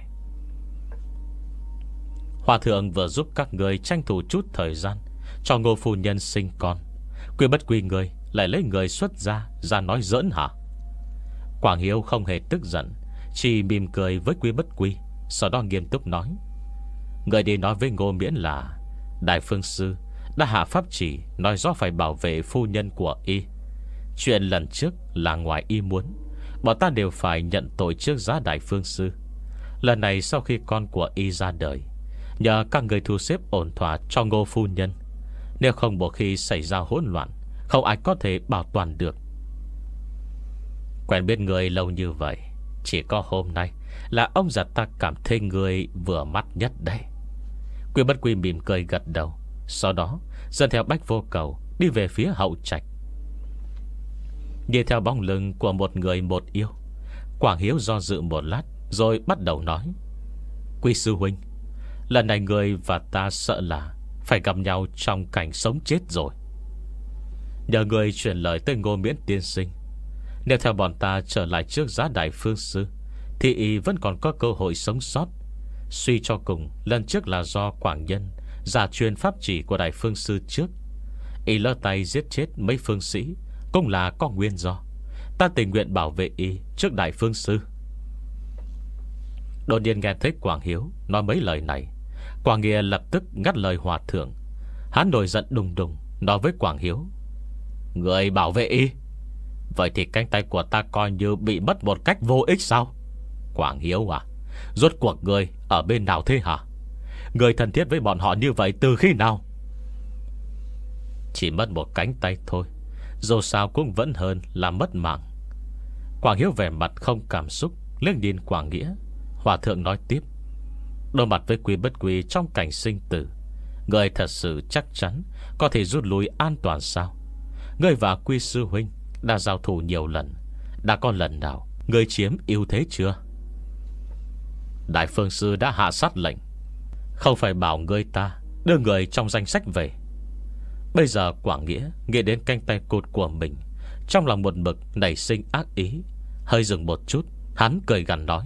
Hòa thượng vừa giúp các ngươi tranh thủ chút thời gian cho Ngô phu nhân sinh con, Quy Bất Quy ngươi lại lấy người xuất gia ra nói giỡn hả? Quảng Hiếu không hề tức giận, chỉ mỉm cười với Quy Bất Quy, sau đó nghiêm túc nói. Người đi nói với Ngô Miễn là Đại Phương Sư đã hạ pháp chỉ, nói rõ phải bảo vệ phu nhân của y. Chuyện lần trước là ngoài y muốn, bọn ta đều phải nhận tội trước giá Đại Phương Sư. Lần này sau khi con của y ra đời, nhờ các người thu xếp ổn thỏa cho Ngô phu nhân. Nếu không, một khi xảy ra hỗn loạn, không ai có thể bảo toàn được. Quen biết người lâu như vậy, chỉ có hôm nay là ông già ta cảm thấy người vừa mắt nhất đây. Quy Bất Quy mỉm cười gật đầu, sau đó dẫn theo Bách Vô Cầu đi về phía hậu trạch. Đi theo bóng lưng của một người một yêu, Quảng Hiếu do dự một lát rồi bắt đầu nói. Quy sư huynh, lần này người và ta sợ là phải gặp nhau trong cảnh sống chết rồi. Nhờ người chuyển lời tới Ngô Miễn tiên sinh, nếu theo bọn ta trở lại trước giá Đại Phương Sư thì y vẫn còn có cơ hội sống sót. Suy cho cùng, lần trước là do Quảng Nhân giả truyền pháp chỉ của Đại Phương Sư trước, y lỡ tay giết chết mấy phương sĩ, cũng là có nguyên do. Ta tình nguyện bảo vệ y trước Đại Phương Sư. Đột nhiên nghe thấy Quảng Hiếu nói mấy lời này, Quảng Nghĩa lập tức ngắt lời hòa thượng. Hắn nổi giận đùng đùng nói với Quảng Hiếu. Người bảo vệ y, vậy thì cánh tay của ta coi như bị mất một cách vô ích sao? Quảng Hiếu à, rốt cuộc người ở bên nào thế hả? Người thân thiết với bọn họ như vậy từ khi nào? Chỉ mất một cánh tay thôi, dù sao cũng vẫn hơn là mất mạng. Quảng Hiếu vẻ mặt không cảm xúc liếc nhìn Quảng Nghĩa. Hòa thượng nói tiếp. Đối mặt với Quy Bất Quy trong cảnh sinh tử, người thật sự chắc chắn có thể rút lui an toàn sao? Người và Quy sư huynh đã giao thủ nhiều lần, đã có lần nào người chiếm ưu thế chưa? Đại Phương Sư đã hạ sát lệnh, không phải bảo người ta đưa người trong danh sách về. Bây giờ Quảng Nghĩa nghĩ đến cánh tay cụt của mình, trong lòng một mực nảy sinh ác ý. Hơi dừng một chút, hắn cười gằn nói.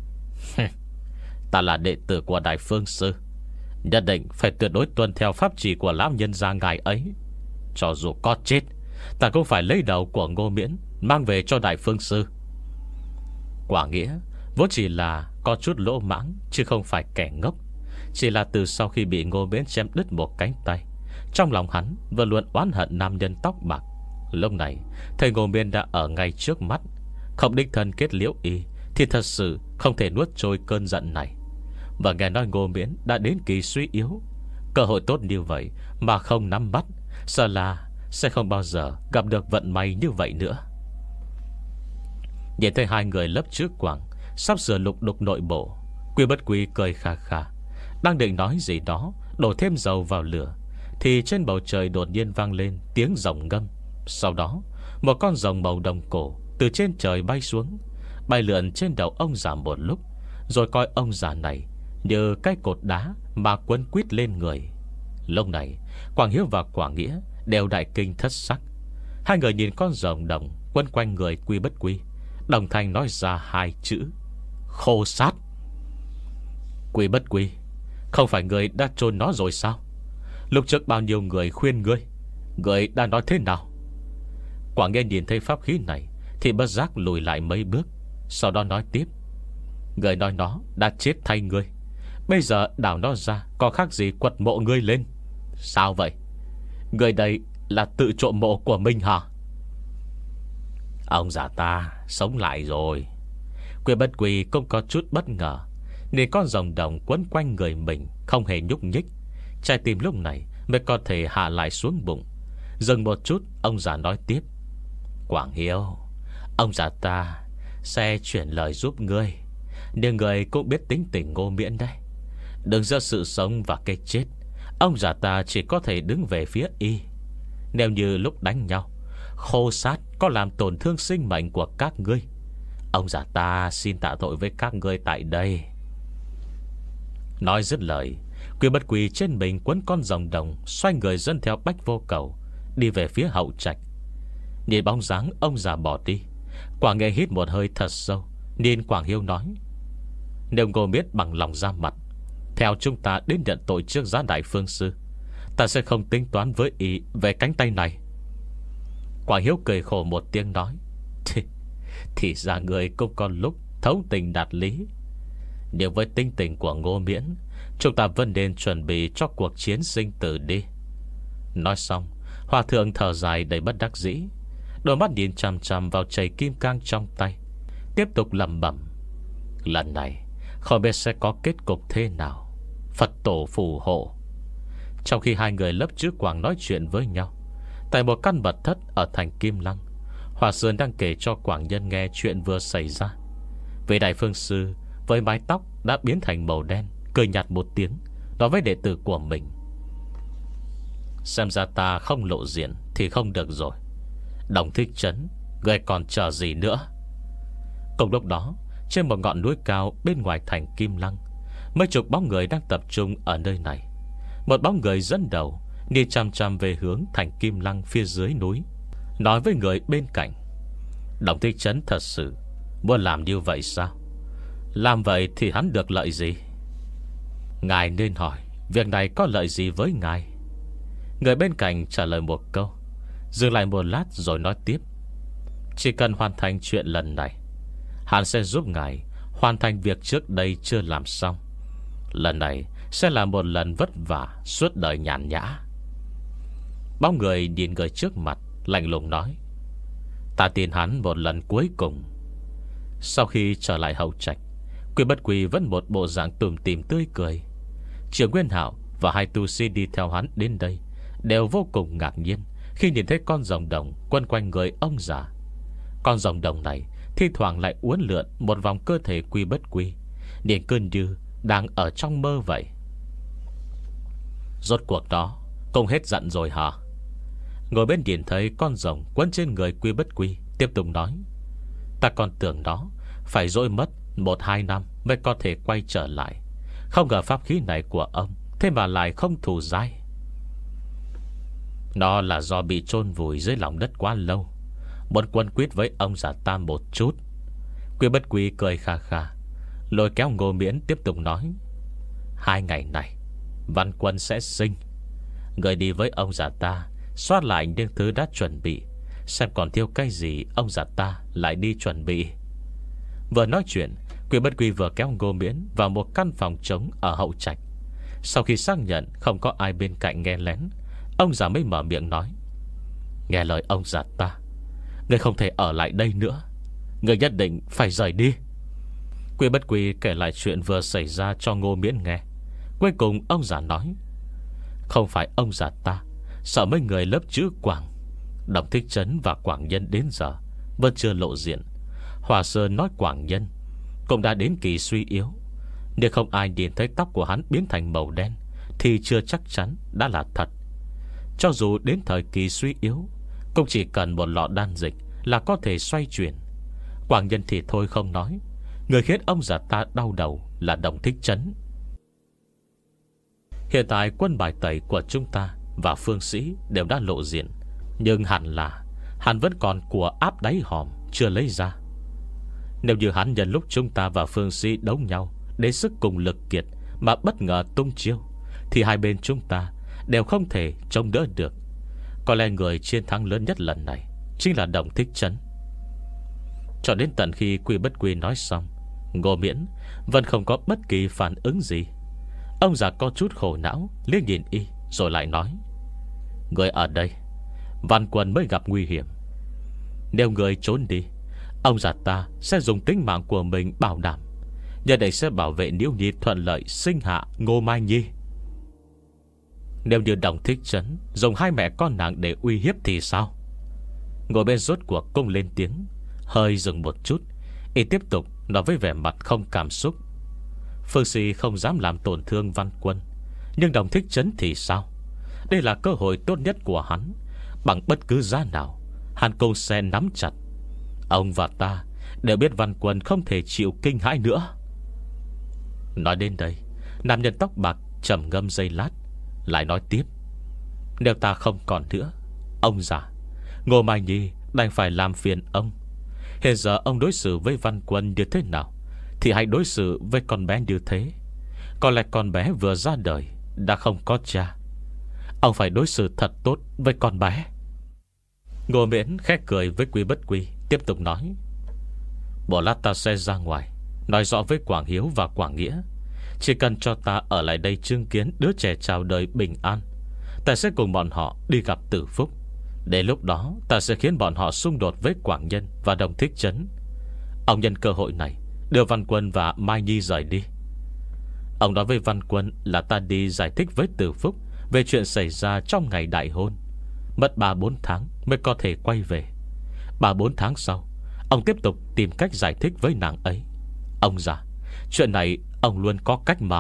Ta là đệ tử của Đại Phương Sư, nhất định phải tuyệt đối tuân theo pháp chỉ của lão nhân gia ngài ấy. Cho dù có chết, ta cũng phải lấy đầu của Ngô Miễn mang về cho Đại Phương Sư. Quảng Nghĩa vốn chỉ là có chút lỗ mãng, chứ không phải kẻ ngốc. Chỉ là từ sau khi bị Ngô Miễn chém đứt một cánh tay, trong lòng hắn vẫn luôn oán hận nam nhân tóc bạc. Lúc này thầy Ngô Miễn đã ở ngay trước mắt, không đích thân kết liễu y thì thật sự không thể nuốt trôi cơn giận này. Và nghe nói Ngô Miễn đã đến kỳ suy yếu, cơ hội tốt như vậy mà không nắm bắt, sợ là sẽ không bao giờ gặp được vận may như vậy nữa. Nhìn thấy hai người lớp trước Quảng sắp sửa lục đục nội bộ, Quy Bất Quy cười khà khà, đang định nói gì đó đổ thêm dầu vào lửa, thì trên bầu trời đột nhiên vang lên tiếng rồng ngâm. Sau đó một con rồng màu đồng cổ từ trên trời bay xuống, bay lượn trên đầu ông già một lúc, rồi coi ông già này như cái cột đá mà quấn quýt lên người. Lúc này Quảng Hiếu và Quảng Nghĩa đều đại kinh thất sắc. Hai người nhìn con rồng đồng quấn quanh người Quy Bất Quy, đồng thanh nói ra hai chữ: khô sát. Quy Bất Quy, không phải người đã chôn nó rồi sao? Lúc trước bao nhiêu người khuyên ngươi, ngươi đã nói thế nào? Quảng Nghĩa nhìn thấy pháp khí này thì bất giác lùi lại mấy bước, sau đó nói tiếp: người nói nó đã chết thay ngươi, bây giờ đào nó ra có khác gì quật mộ ngươi lên? Sao vậy? Người đây là tự trộm mộ của mình hả? Ông già ta sống lại rồi. Quy Bất Quy cũng có chút bất ngờ, nên con rồng đồng quấn quanh người mình không hề nhúc nhích. Trái tim lúc này mới có thể hạ lại xuống bụng. Dừng một chút, ông già nói tiếp: Quảng Hiếu, ông già ta sẽ chuyển lời giúp ngươi, nhưng người cũng biết tính tình Ngô Miễn đấy. Đừng giữa sự sống và cái chết, ông già ta chỉ có thể đứng về phía y. Nếu như lúc đánh nhau khô sát có làm tổn thương sinh mệnh của các ngươi, ông già ta xin tạ tội với các ngươi tại đây. Nói dứt lời, Quy Bất Quy trên mình quấn con rồng đồng, xoay người dẫn theo Bách Vô Cầu đi về phía hậu trạch. Nhìn bóng dáng ông già bỏ đi, Quảng Nghệ hít một hơi thật sâu, nên Quảng Hiếu nói: nếu Ngô Miễn bằng lòng ra mặt theo chúng ta đến nhận tội trước Giá Đại Phương Sư, ta sẽ không tính toán với ý về cánh tay này. Quảng Hiếu cười khổ một tiếng nói: Thì, thì ra người cũng có lúc thấu tình đạt lý. Nhưng với tinh tình của Ngô Miễn, chúng ta vẫn nên chuẩn bị cho cuộc chiến sinh tử đi. Nói xong, Hòa thượng thở dài đầy bất đắc dĩ, đôi mắt nhìn chằm chằm vào chày kim cang trong tay, tiếp tục lẩm bẩm: lần này không biết sẽ có kết cục thế nào, Phật tổ phù hộ. Trong khi hai người lấp chữ Quảng nói chuyện với nhau, tại một căn mật thất ở thành Kim Lăng, Hòa Sơn đang kể cho Quảng Nhân nghe chuyện vừa xảy ra. Vị Đại Phương Sư với mái tóc đã biến thành màu đen cười nhạt một tiếng, nói với đệ tử của mình: xem ra ta không lộ diện thì không được rồi. Đồng Thích Trấn, người còn chờ gì nữa? Cùng lúc đó, trên một ngọn núi cao bên ngoài thành Kim Lăng, mấy chục bóng người đang tập trung ở nơi này. Một bóng người dẫn đầu nhìn chằm chằm về hướng thành Kim Lăng phía dưới núi, nói với người bên cạnh: Đồng Thích Trấn thật sự muốn làm như vậy sao? Làm vậy thì hắn được lợi gì? Ngài nên hỏi việc này có lợi gì với ngài. Người bên cạnh trả lời một câu, dừng lại một lát rồi nói tiếp: chỉ cần hoàn thành chuyện lần này, hắn sẽ giúp ngài hoàn thành việc trước đây chưa làm xong. Lần này sẽ là một lần vất vả suốt đời nhàn nhã. Bóng người nhìn người trước mặt, lạnh lùng nói: ta tin hắn một lần cuối cùng. Sau khi trở lại hậu trạch, Quy Bất Quy vẫn một bộ dạng tủm tỉm tươi cười. Triệu Nguyên Hạo và hai tu sĩ đi theo hắn đến đây đều vô cùng ngạc nhiên khi nhìn thấy con rồng đồng quấn quanh người ông già. Con rồng đồng này thi thoảng lại uốn lượn một vòng cơ thể Quy Bất Quy, điện cơn như đang ở trong mơ vậy. Rốt cuộc đó cũng hết giận rồi hả? Ngồi bên nhìn thấy con rồng quấn trên người Quy Bất Quy, tiếp tục nói: ta còn tưởng đó phải dỗi mất một hai năm mới có thể quay trở lại, không ngờ pháp khí này của ông thế mà lại không thù dai. Nó là do bị chôn vùi dưới lòng đất quá lâu, muốn quân quyết với ông già ta một chút. Quy Bất Quy cười kha kha, lôi kéo Ngô Miễn tiếp tục nói: hai ngày này Văn Quân sẽ sinh, người đi với ông già ta soát lại những thứ đã chuẩn bị, xem còn thiếu cái gì ông già ta lại đi chuẩn bị. Vừa nói chuyện, Quy Bất Quy vừa kéo Ngô Miễn vào một căn phòng trống ở hậu trạch. Sau khi xác nhận không có ai bên cạnh nghe lén, ông già mới mở miệng nói: nghe lời ông già ta, người không thể ở lại đây nữa, người nhất định phải rời đi. Quy Bất Quy kể lại chuyện vừa xảy ra cho Ngô Miễn nghe. Cuối cùng ông già nói: không phải ông già ta sợ mấy người lớp chữ Quảng, Đồng Thích Trấn và Quảng Nhân đến giờ vẫn chưa lộ diện. Hòa Sơn nói Quảng Nhân cũng đã đến kỳ suy yếu, nếu không ai nhìn thấy tóc của hắn biến thành màu đen thì chưa chắc chắn đã là thật. Cho dù đến thời kỳ suy yếu, cũng chỉ cần một lọ đan dịch là có thể xoay chuyển. Quảng Nhân thì thôi không nói, người khiến ông già ta đau đầu là Đồng Thích Trấn. Hiện tại quân bài tẩy của chúng ta và phương sĩ đều đã lộ diện, nhưng hẳn là hắn vẫn còn của áp đáy hòm chưa lấy ra. Nếu như hắn nhân lúc chúng ta và phương sĩ đấu nhau đến sức cùng lực kiệt mà bất ngờ tung chiêu, thì hai bên chúng ta đều không thể chống đỡ được. Có lẽ người chiến thắng lớn nhất lần này chính là Đồng Thích Trấn. Cho đến tận khi Quy Bất Quy nói xong, Ngô Miễn vẫn không có bất kỳ phản ứng gì. Ông già có chút khổ não liếc nhìn y rồi lại nói: người ở đây, Văn Quân mới gặp nguy hiểm. Nếu người trốn đi, ông già ta sẽ dùng tính mạng của mình bảo đảm, nhờ đây sẽ bảo vệ Niễu Nhi thuận lợi sinh hạ Ngô Mai Nhi. Nếu như Đồng Thích Trấn dùng hai mẹ con nàng để uy hiếp thì sao? Ngồi bên rốt cuộc cung lên tiếng, hơi dừng một chút, y tiếp tục nói với vẻ mặt không cảm xúc: Phương sĩ không dám làm tổn thương Văn Quân, nhưng Đồng Thích Trấn thì sao? Đây là cơ hội tốt nhất của hắn. Bằng bất cứ giá nào, hắn cũng sẽ nắm chặt. Ông và ta đều biết Văn Quân không thể chịu kinh hãi nữa. Nói đến đây, nam nhân tóc bạc trầm ngâm giây lát, lại nói tiếp: nếu ta không còn nữa, ông già, Ngô Mai Nhi đành phải làm phiền ông. Hiện giờ ông đối xử với Văn Quân như thế nào, thì hãy đối xử với con bé như thế. Có lẽ con bé vừa ra đời đã không có cha. Ông phải đối xử thật tốt với con bé. Ngô Miễn khẽ cười với Quy Bất Quy, tiếp tục nói: bộ lát ta sẽ ra ngoài nói rõ với Quảng Hiếu và Quảng Nghĩa. Chỉ cần cho ta ở lại đây chứng kiến đứa trẻ chào đời bình an, ta sẽ cùng bọn họ đi gặp Tử Phúc. Đến lúc đó ta sẽ khiến bọn họ xung đột với Quảng Nhân và Đồng Thích Trấn. Ông nhân cơ hội này đưa Văn Quân và Mai Nhi rời đi. Ông nói với Văn Quân là ta đi giải thích với Tử Phúc về chuyện xảy ra trong ngày đại hôn. Mất ba bốn tháng mới có thể quay về. Ba bốn tháng sau, ông tiếp tục tìm cách giải thích với nàng ấy. Ông già, chuyện này ông luôn có cách mà.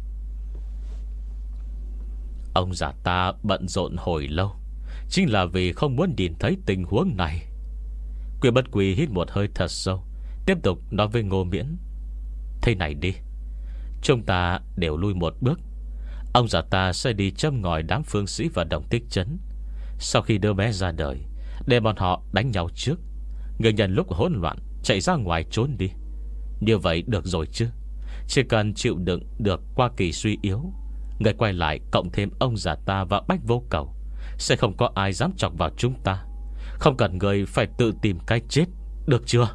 Ông già ta bận rộn hồi lâu chính là vì không muốn nhìn thấy tình huống này. Quy Bất Quy hít một hơi thật sâu, tiếp tục nói với Ngô Miễn: thế này đi, chúng ta đều lui một bước. Ông già ta sẽ đi châm ngòi đám phương sĩ và Đồng Thích Trấn. Sau khi đứa bé ra đời, để bọn họ đánh nhau trước, người nhân lúc hỗn loạn chạy ra ngoài trốn đi. Như vậy được rồi chứ? Chỉ cần chịu đựng được qua kỳ suy yếu, người quay lại cộng thêm ông già ta và Bách Vô Cầu, sẽ không có ai dám chọc vào chúng ta. Không cần người phải tự tìm cái chết, được chưa?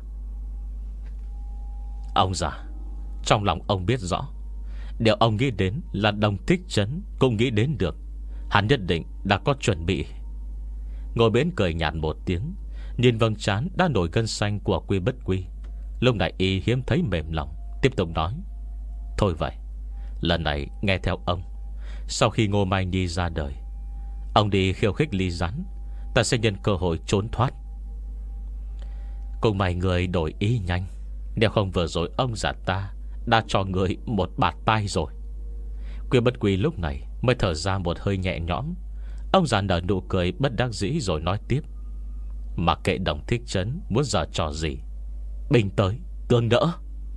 Ông già, trong lòng ông biết rõ, điều ông nghĩ đến là Đồng Thích Trấn cũng nghĩ đến được. Hắn nhất định đã có chuẩn bị. Ngồi bên cười nhạt một tiếng, nhìn vầng trán đã nổi gân xanh của Quy Bất Quy. Lúc này y hiếm thấy mềm lòng, tiếp tục nói: thôi vậy, lần này nghe theo ông. Sau khi Ngô Mai Nhi ra đời, ông đi khiêu khích Ly Rắn, ta sẽ nhân cơ hội trốn thoát. Cùng mày người đổi ý nhanh, nếu không vừa rồi ông già ta đã cho người một bạt tai rồi. Quy Bất Quy lúc này mới thở ra một hơi nhẹ nhõm. Ông già nở nụ cười bất đắc dĩ rồi nói tiếp: mặc kệ Đồng Thích Trấn muốn giở trò gì, bình tới tương đỡ.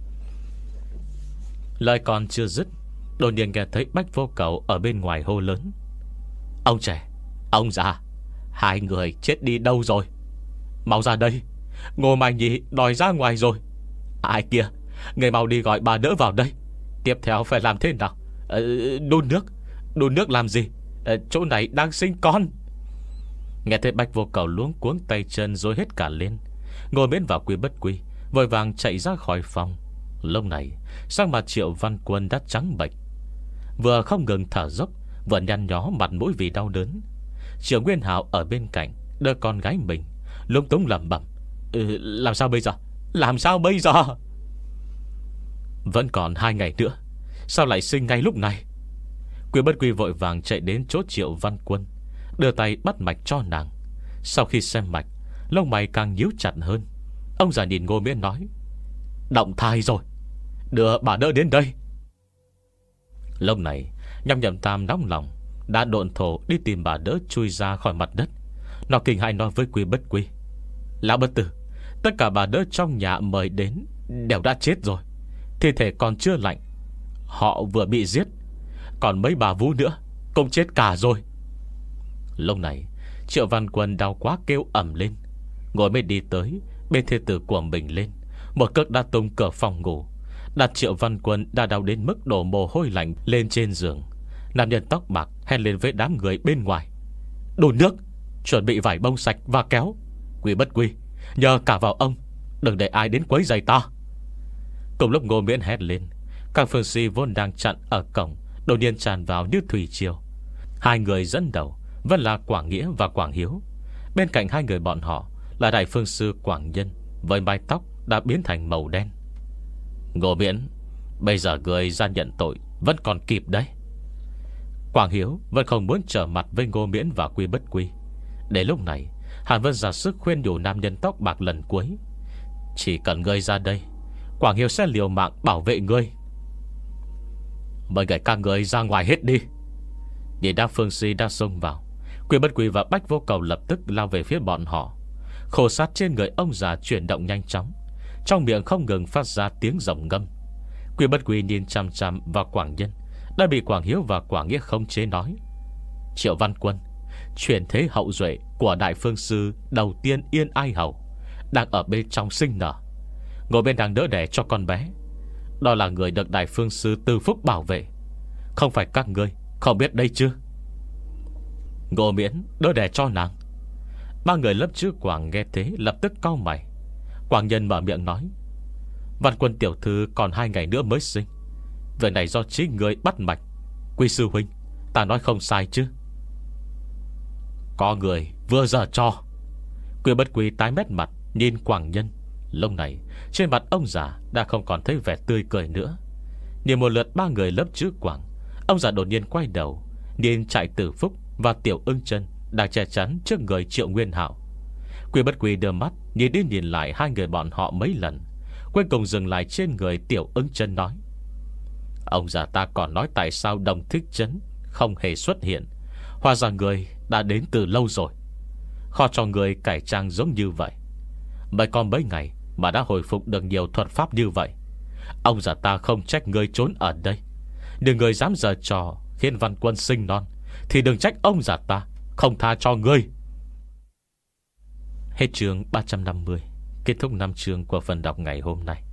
Lời còn chưa dứt, đột nhiên nghe thấy Bách Vô Cầu ở bên ngoài hô lớn: ông trẻ, ông già, hai người chết đi đâu rồi? Mau ra đây, Ngô Mai Nhi đòi ra ngoài rồi. Ai kia, người mau đi gọi bà đỡ vào đây. Tiếp theo phải làm thế nào? ờ, Đun nước. Đun nước làm gì? ờ, Chỗ này đang sinh con. Nghe thấy Bách Vô Cầu luống cuống tay chân rối hết cả lên. Ngồi Miễn vào Quy Bất Quy vội vàng chạy ra khỏi phòng. Lúc này sắc mặt Triệu Văn Quân đã trắng bệch, vừa không ngừng thở dốc, vừa nhăn nhó mặt mũi vì đau đớn. Triệu Nguyên Hạo ở bên cạnh đỡ con gái mình, lúng túng lẩm bẩm: ừ, làm sao bây giờ? Làm sao bây giờ? Vẫn còn hai ngày nữa, sao lại sinh ngay lúc này? Quy Bất Quy vội vàng chạy đến chỗ Triệu Văn Quân, đưa tay bắt mạch cho nàng. Sau khi xem mạch, lông mày càng nhíu chặt hơn. Ông già nhìn Ngô Miễn nói: động thai rồi, đưa bà đỡ đến đây. Lúc này Nhâm Nhậm Tam nóng lòng, đã độn thổ đi tìm bà đỡ chui ra khỏi mặt đất. Nó kinh hãi nói với Quy Bất Quy: lão bất tử, tất cả bà đỡ trong nhà mời đến đều đã chết rồi, thi thể còn chưa lạnh. Họ vừa bị giết. Còn mấy bà vú nữa cũng chết cả rồi. Lúc này Triệu Văn Quân đau quá kêu ầm lên, ngồi mới đi tới bên thê tử của mình lên, một cước đã tung cửa phòng ngủ, đặt Triệu Văn Quân đã đau đến mức đổ mồ hôi lạnh lên trên giường. Nam nhân tóc bạc hét lên với đám người bên ngoài: đổ nước, chuẩn bị vải bông sạch và kéo. Quy bất quy, nhờ cả vào ông, đừng để ai đến quấy giày ta. Cùng lúc Ngô Miễn hét lên, các phương sĩ vốn đang chặn ở cổng đột nhiên tràn vào như thủy triều. Hai người dẫn đầu vẫn là Quảng Nghĩa và Quảng Hiếu. Bên cạnh hai người bọn họ là đại phương sư Quảng Nhân, với mái tóc đã biến thành màu đen. Ngô Miễn, bây giờ người ra nhận tội vẫn còn kịp đấy. Quảng Hiếu vẫn không muốn trở mặt với Ngô Miễn và Quy bất quy. Để lúc này Hàn Vân ra sức khuyên nhủ nam nhân tóc bạc lần cuối: chỉ cần ngươi ra đây, Quảng Hiếu sẽ liều mạng bảo vệ ngươi. Mời người các người ra ngoài hết đi. Nhìn đám phương sĩ đã xông vào, Quy bất quy và Bách Vô Cầu lập tức lao về phía bọn họ. Khổ sát trên người ông già chuyển động nhanh chóng, trong miệng không ngừng phát ra tiếng rồng ngâm. Quy bất quy nhìn chăm chăm vào Quảng Nhân đã bị Quảng Hiếu và Quảng Nghĩa không chế, nói: Triệu Văn Quân, chuyển thế hậu duệ của đại phương sư đầu tiên Yên Ai Hầu, đang ở bên trong sinh nở, ngồi bên đang đỡ đẻ cho con bé. Đó là người được đại phương sư Từ Phúc bảo vệ, không phải các ngươi không biết đây chứ? Ngô Miễn đỡ đẻ cho nàng. Ba người lớp chữ Quảng nghe thế lập tức cau mày. Quảng Nhân mở miệng nói: Văn Quân tiểu thư còn hai ngày nữa mới sinh, việc này do chính người bắt mạch. Quy sư huynh, ta nói không sai chứ? Có người vừa giờ cho. Quy bất quy tái mét mặt nhìn Quảng Nhân. Lúc này trên mặt ông già đã không còn thấy vẻ tươi cười nữa. Nhìn một lượt ba người lớp chữ Quảng, ông già đột nhiên quay đầu nhìn Trại Tử Phúc và Tiểu Ưng Chân đang che chắn trước người Triệu Nguyên Hạo. Quy bất quy đưa mắt nhìn đi nhìn lại hai người bọn họ mấy lần, cuối cùng dừng lại trên người Tiểu Ưng Chân, nói: ông già ta còn nói tại sao Đồng Thích Trấn không hề xuất hiện, hóa ra người đã đến từ lâu rồi. Khó cho người cải trang giống như vậy, mới còn mấy ngày mà đã hồi phục được nhiều thuật pháp như vậy. Ông già ta không trách người trốn ở đây, nhưng người dám giở trò khiến Văn Quân sinh non thì đừng trách ông già ta không tha cho ngươi. Hết chương ba trăm năm mươi. Kết thúc năm chương của phần đọc ngày hôm nay.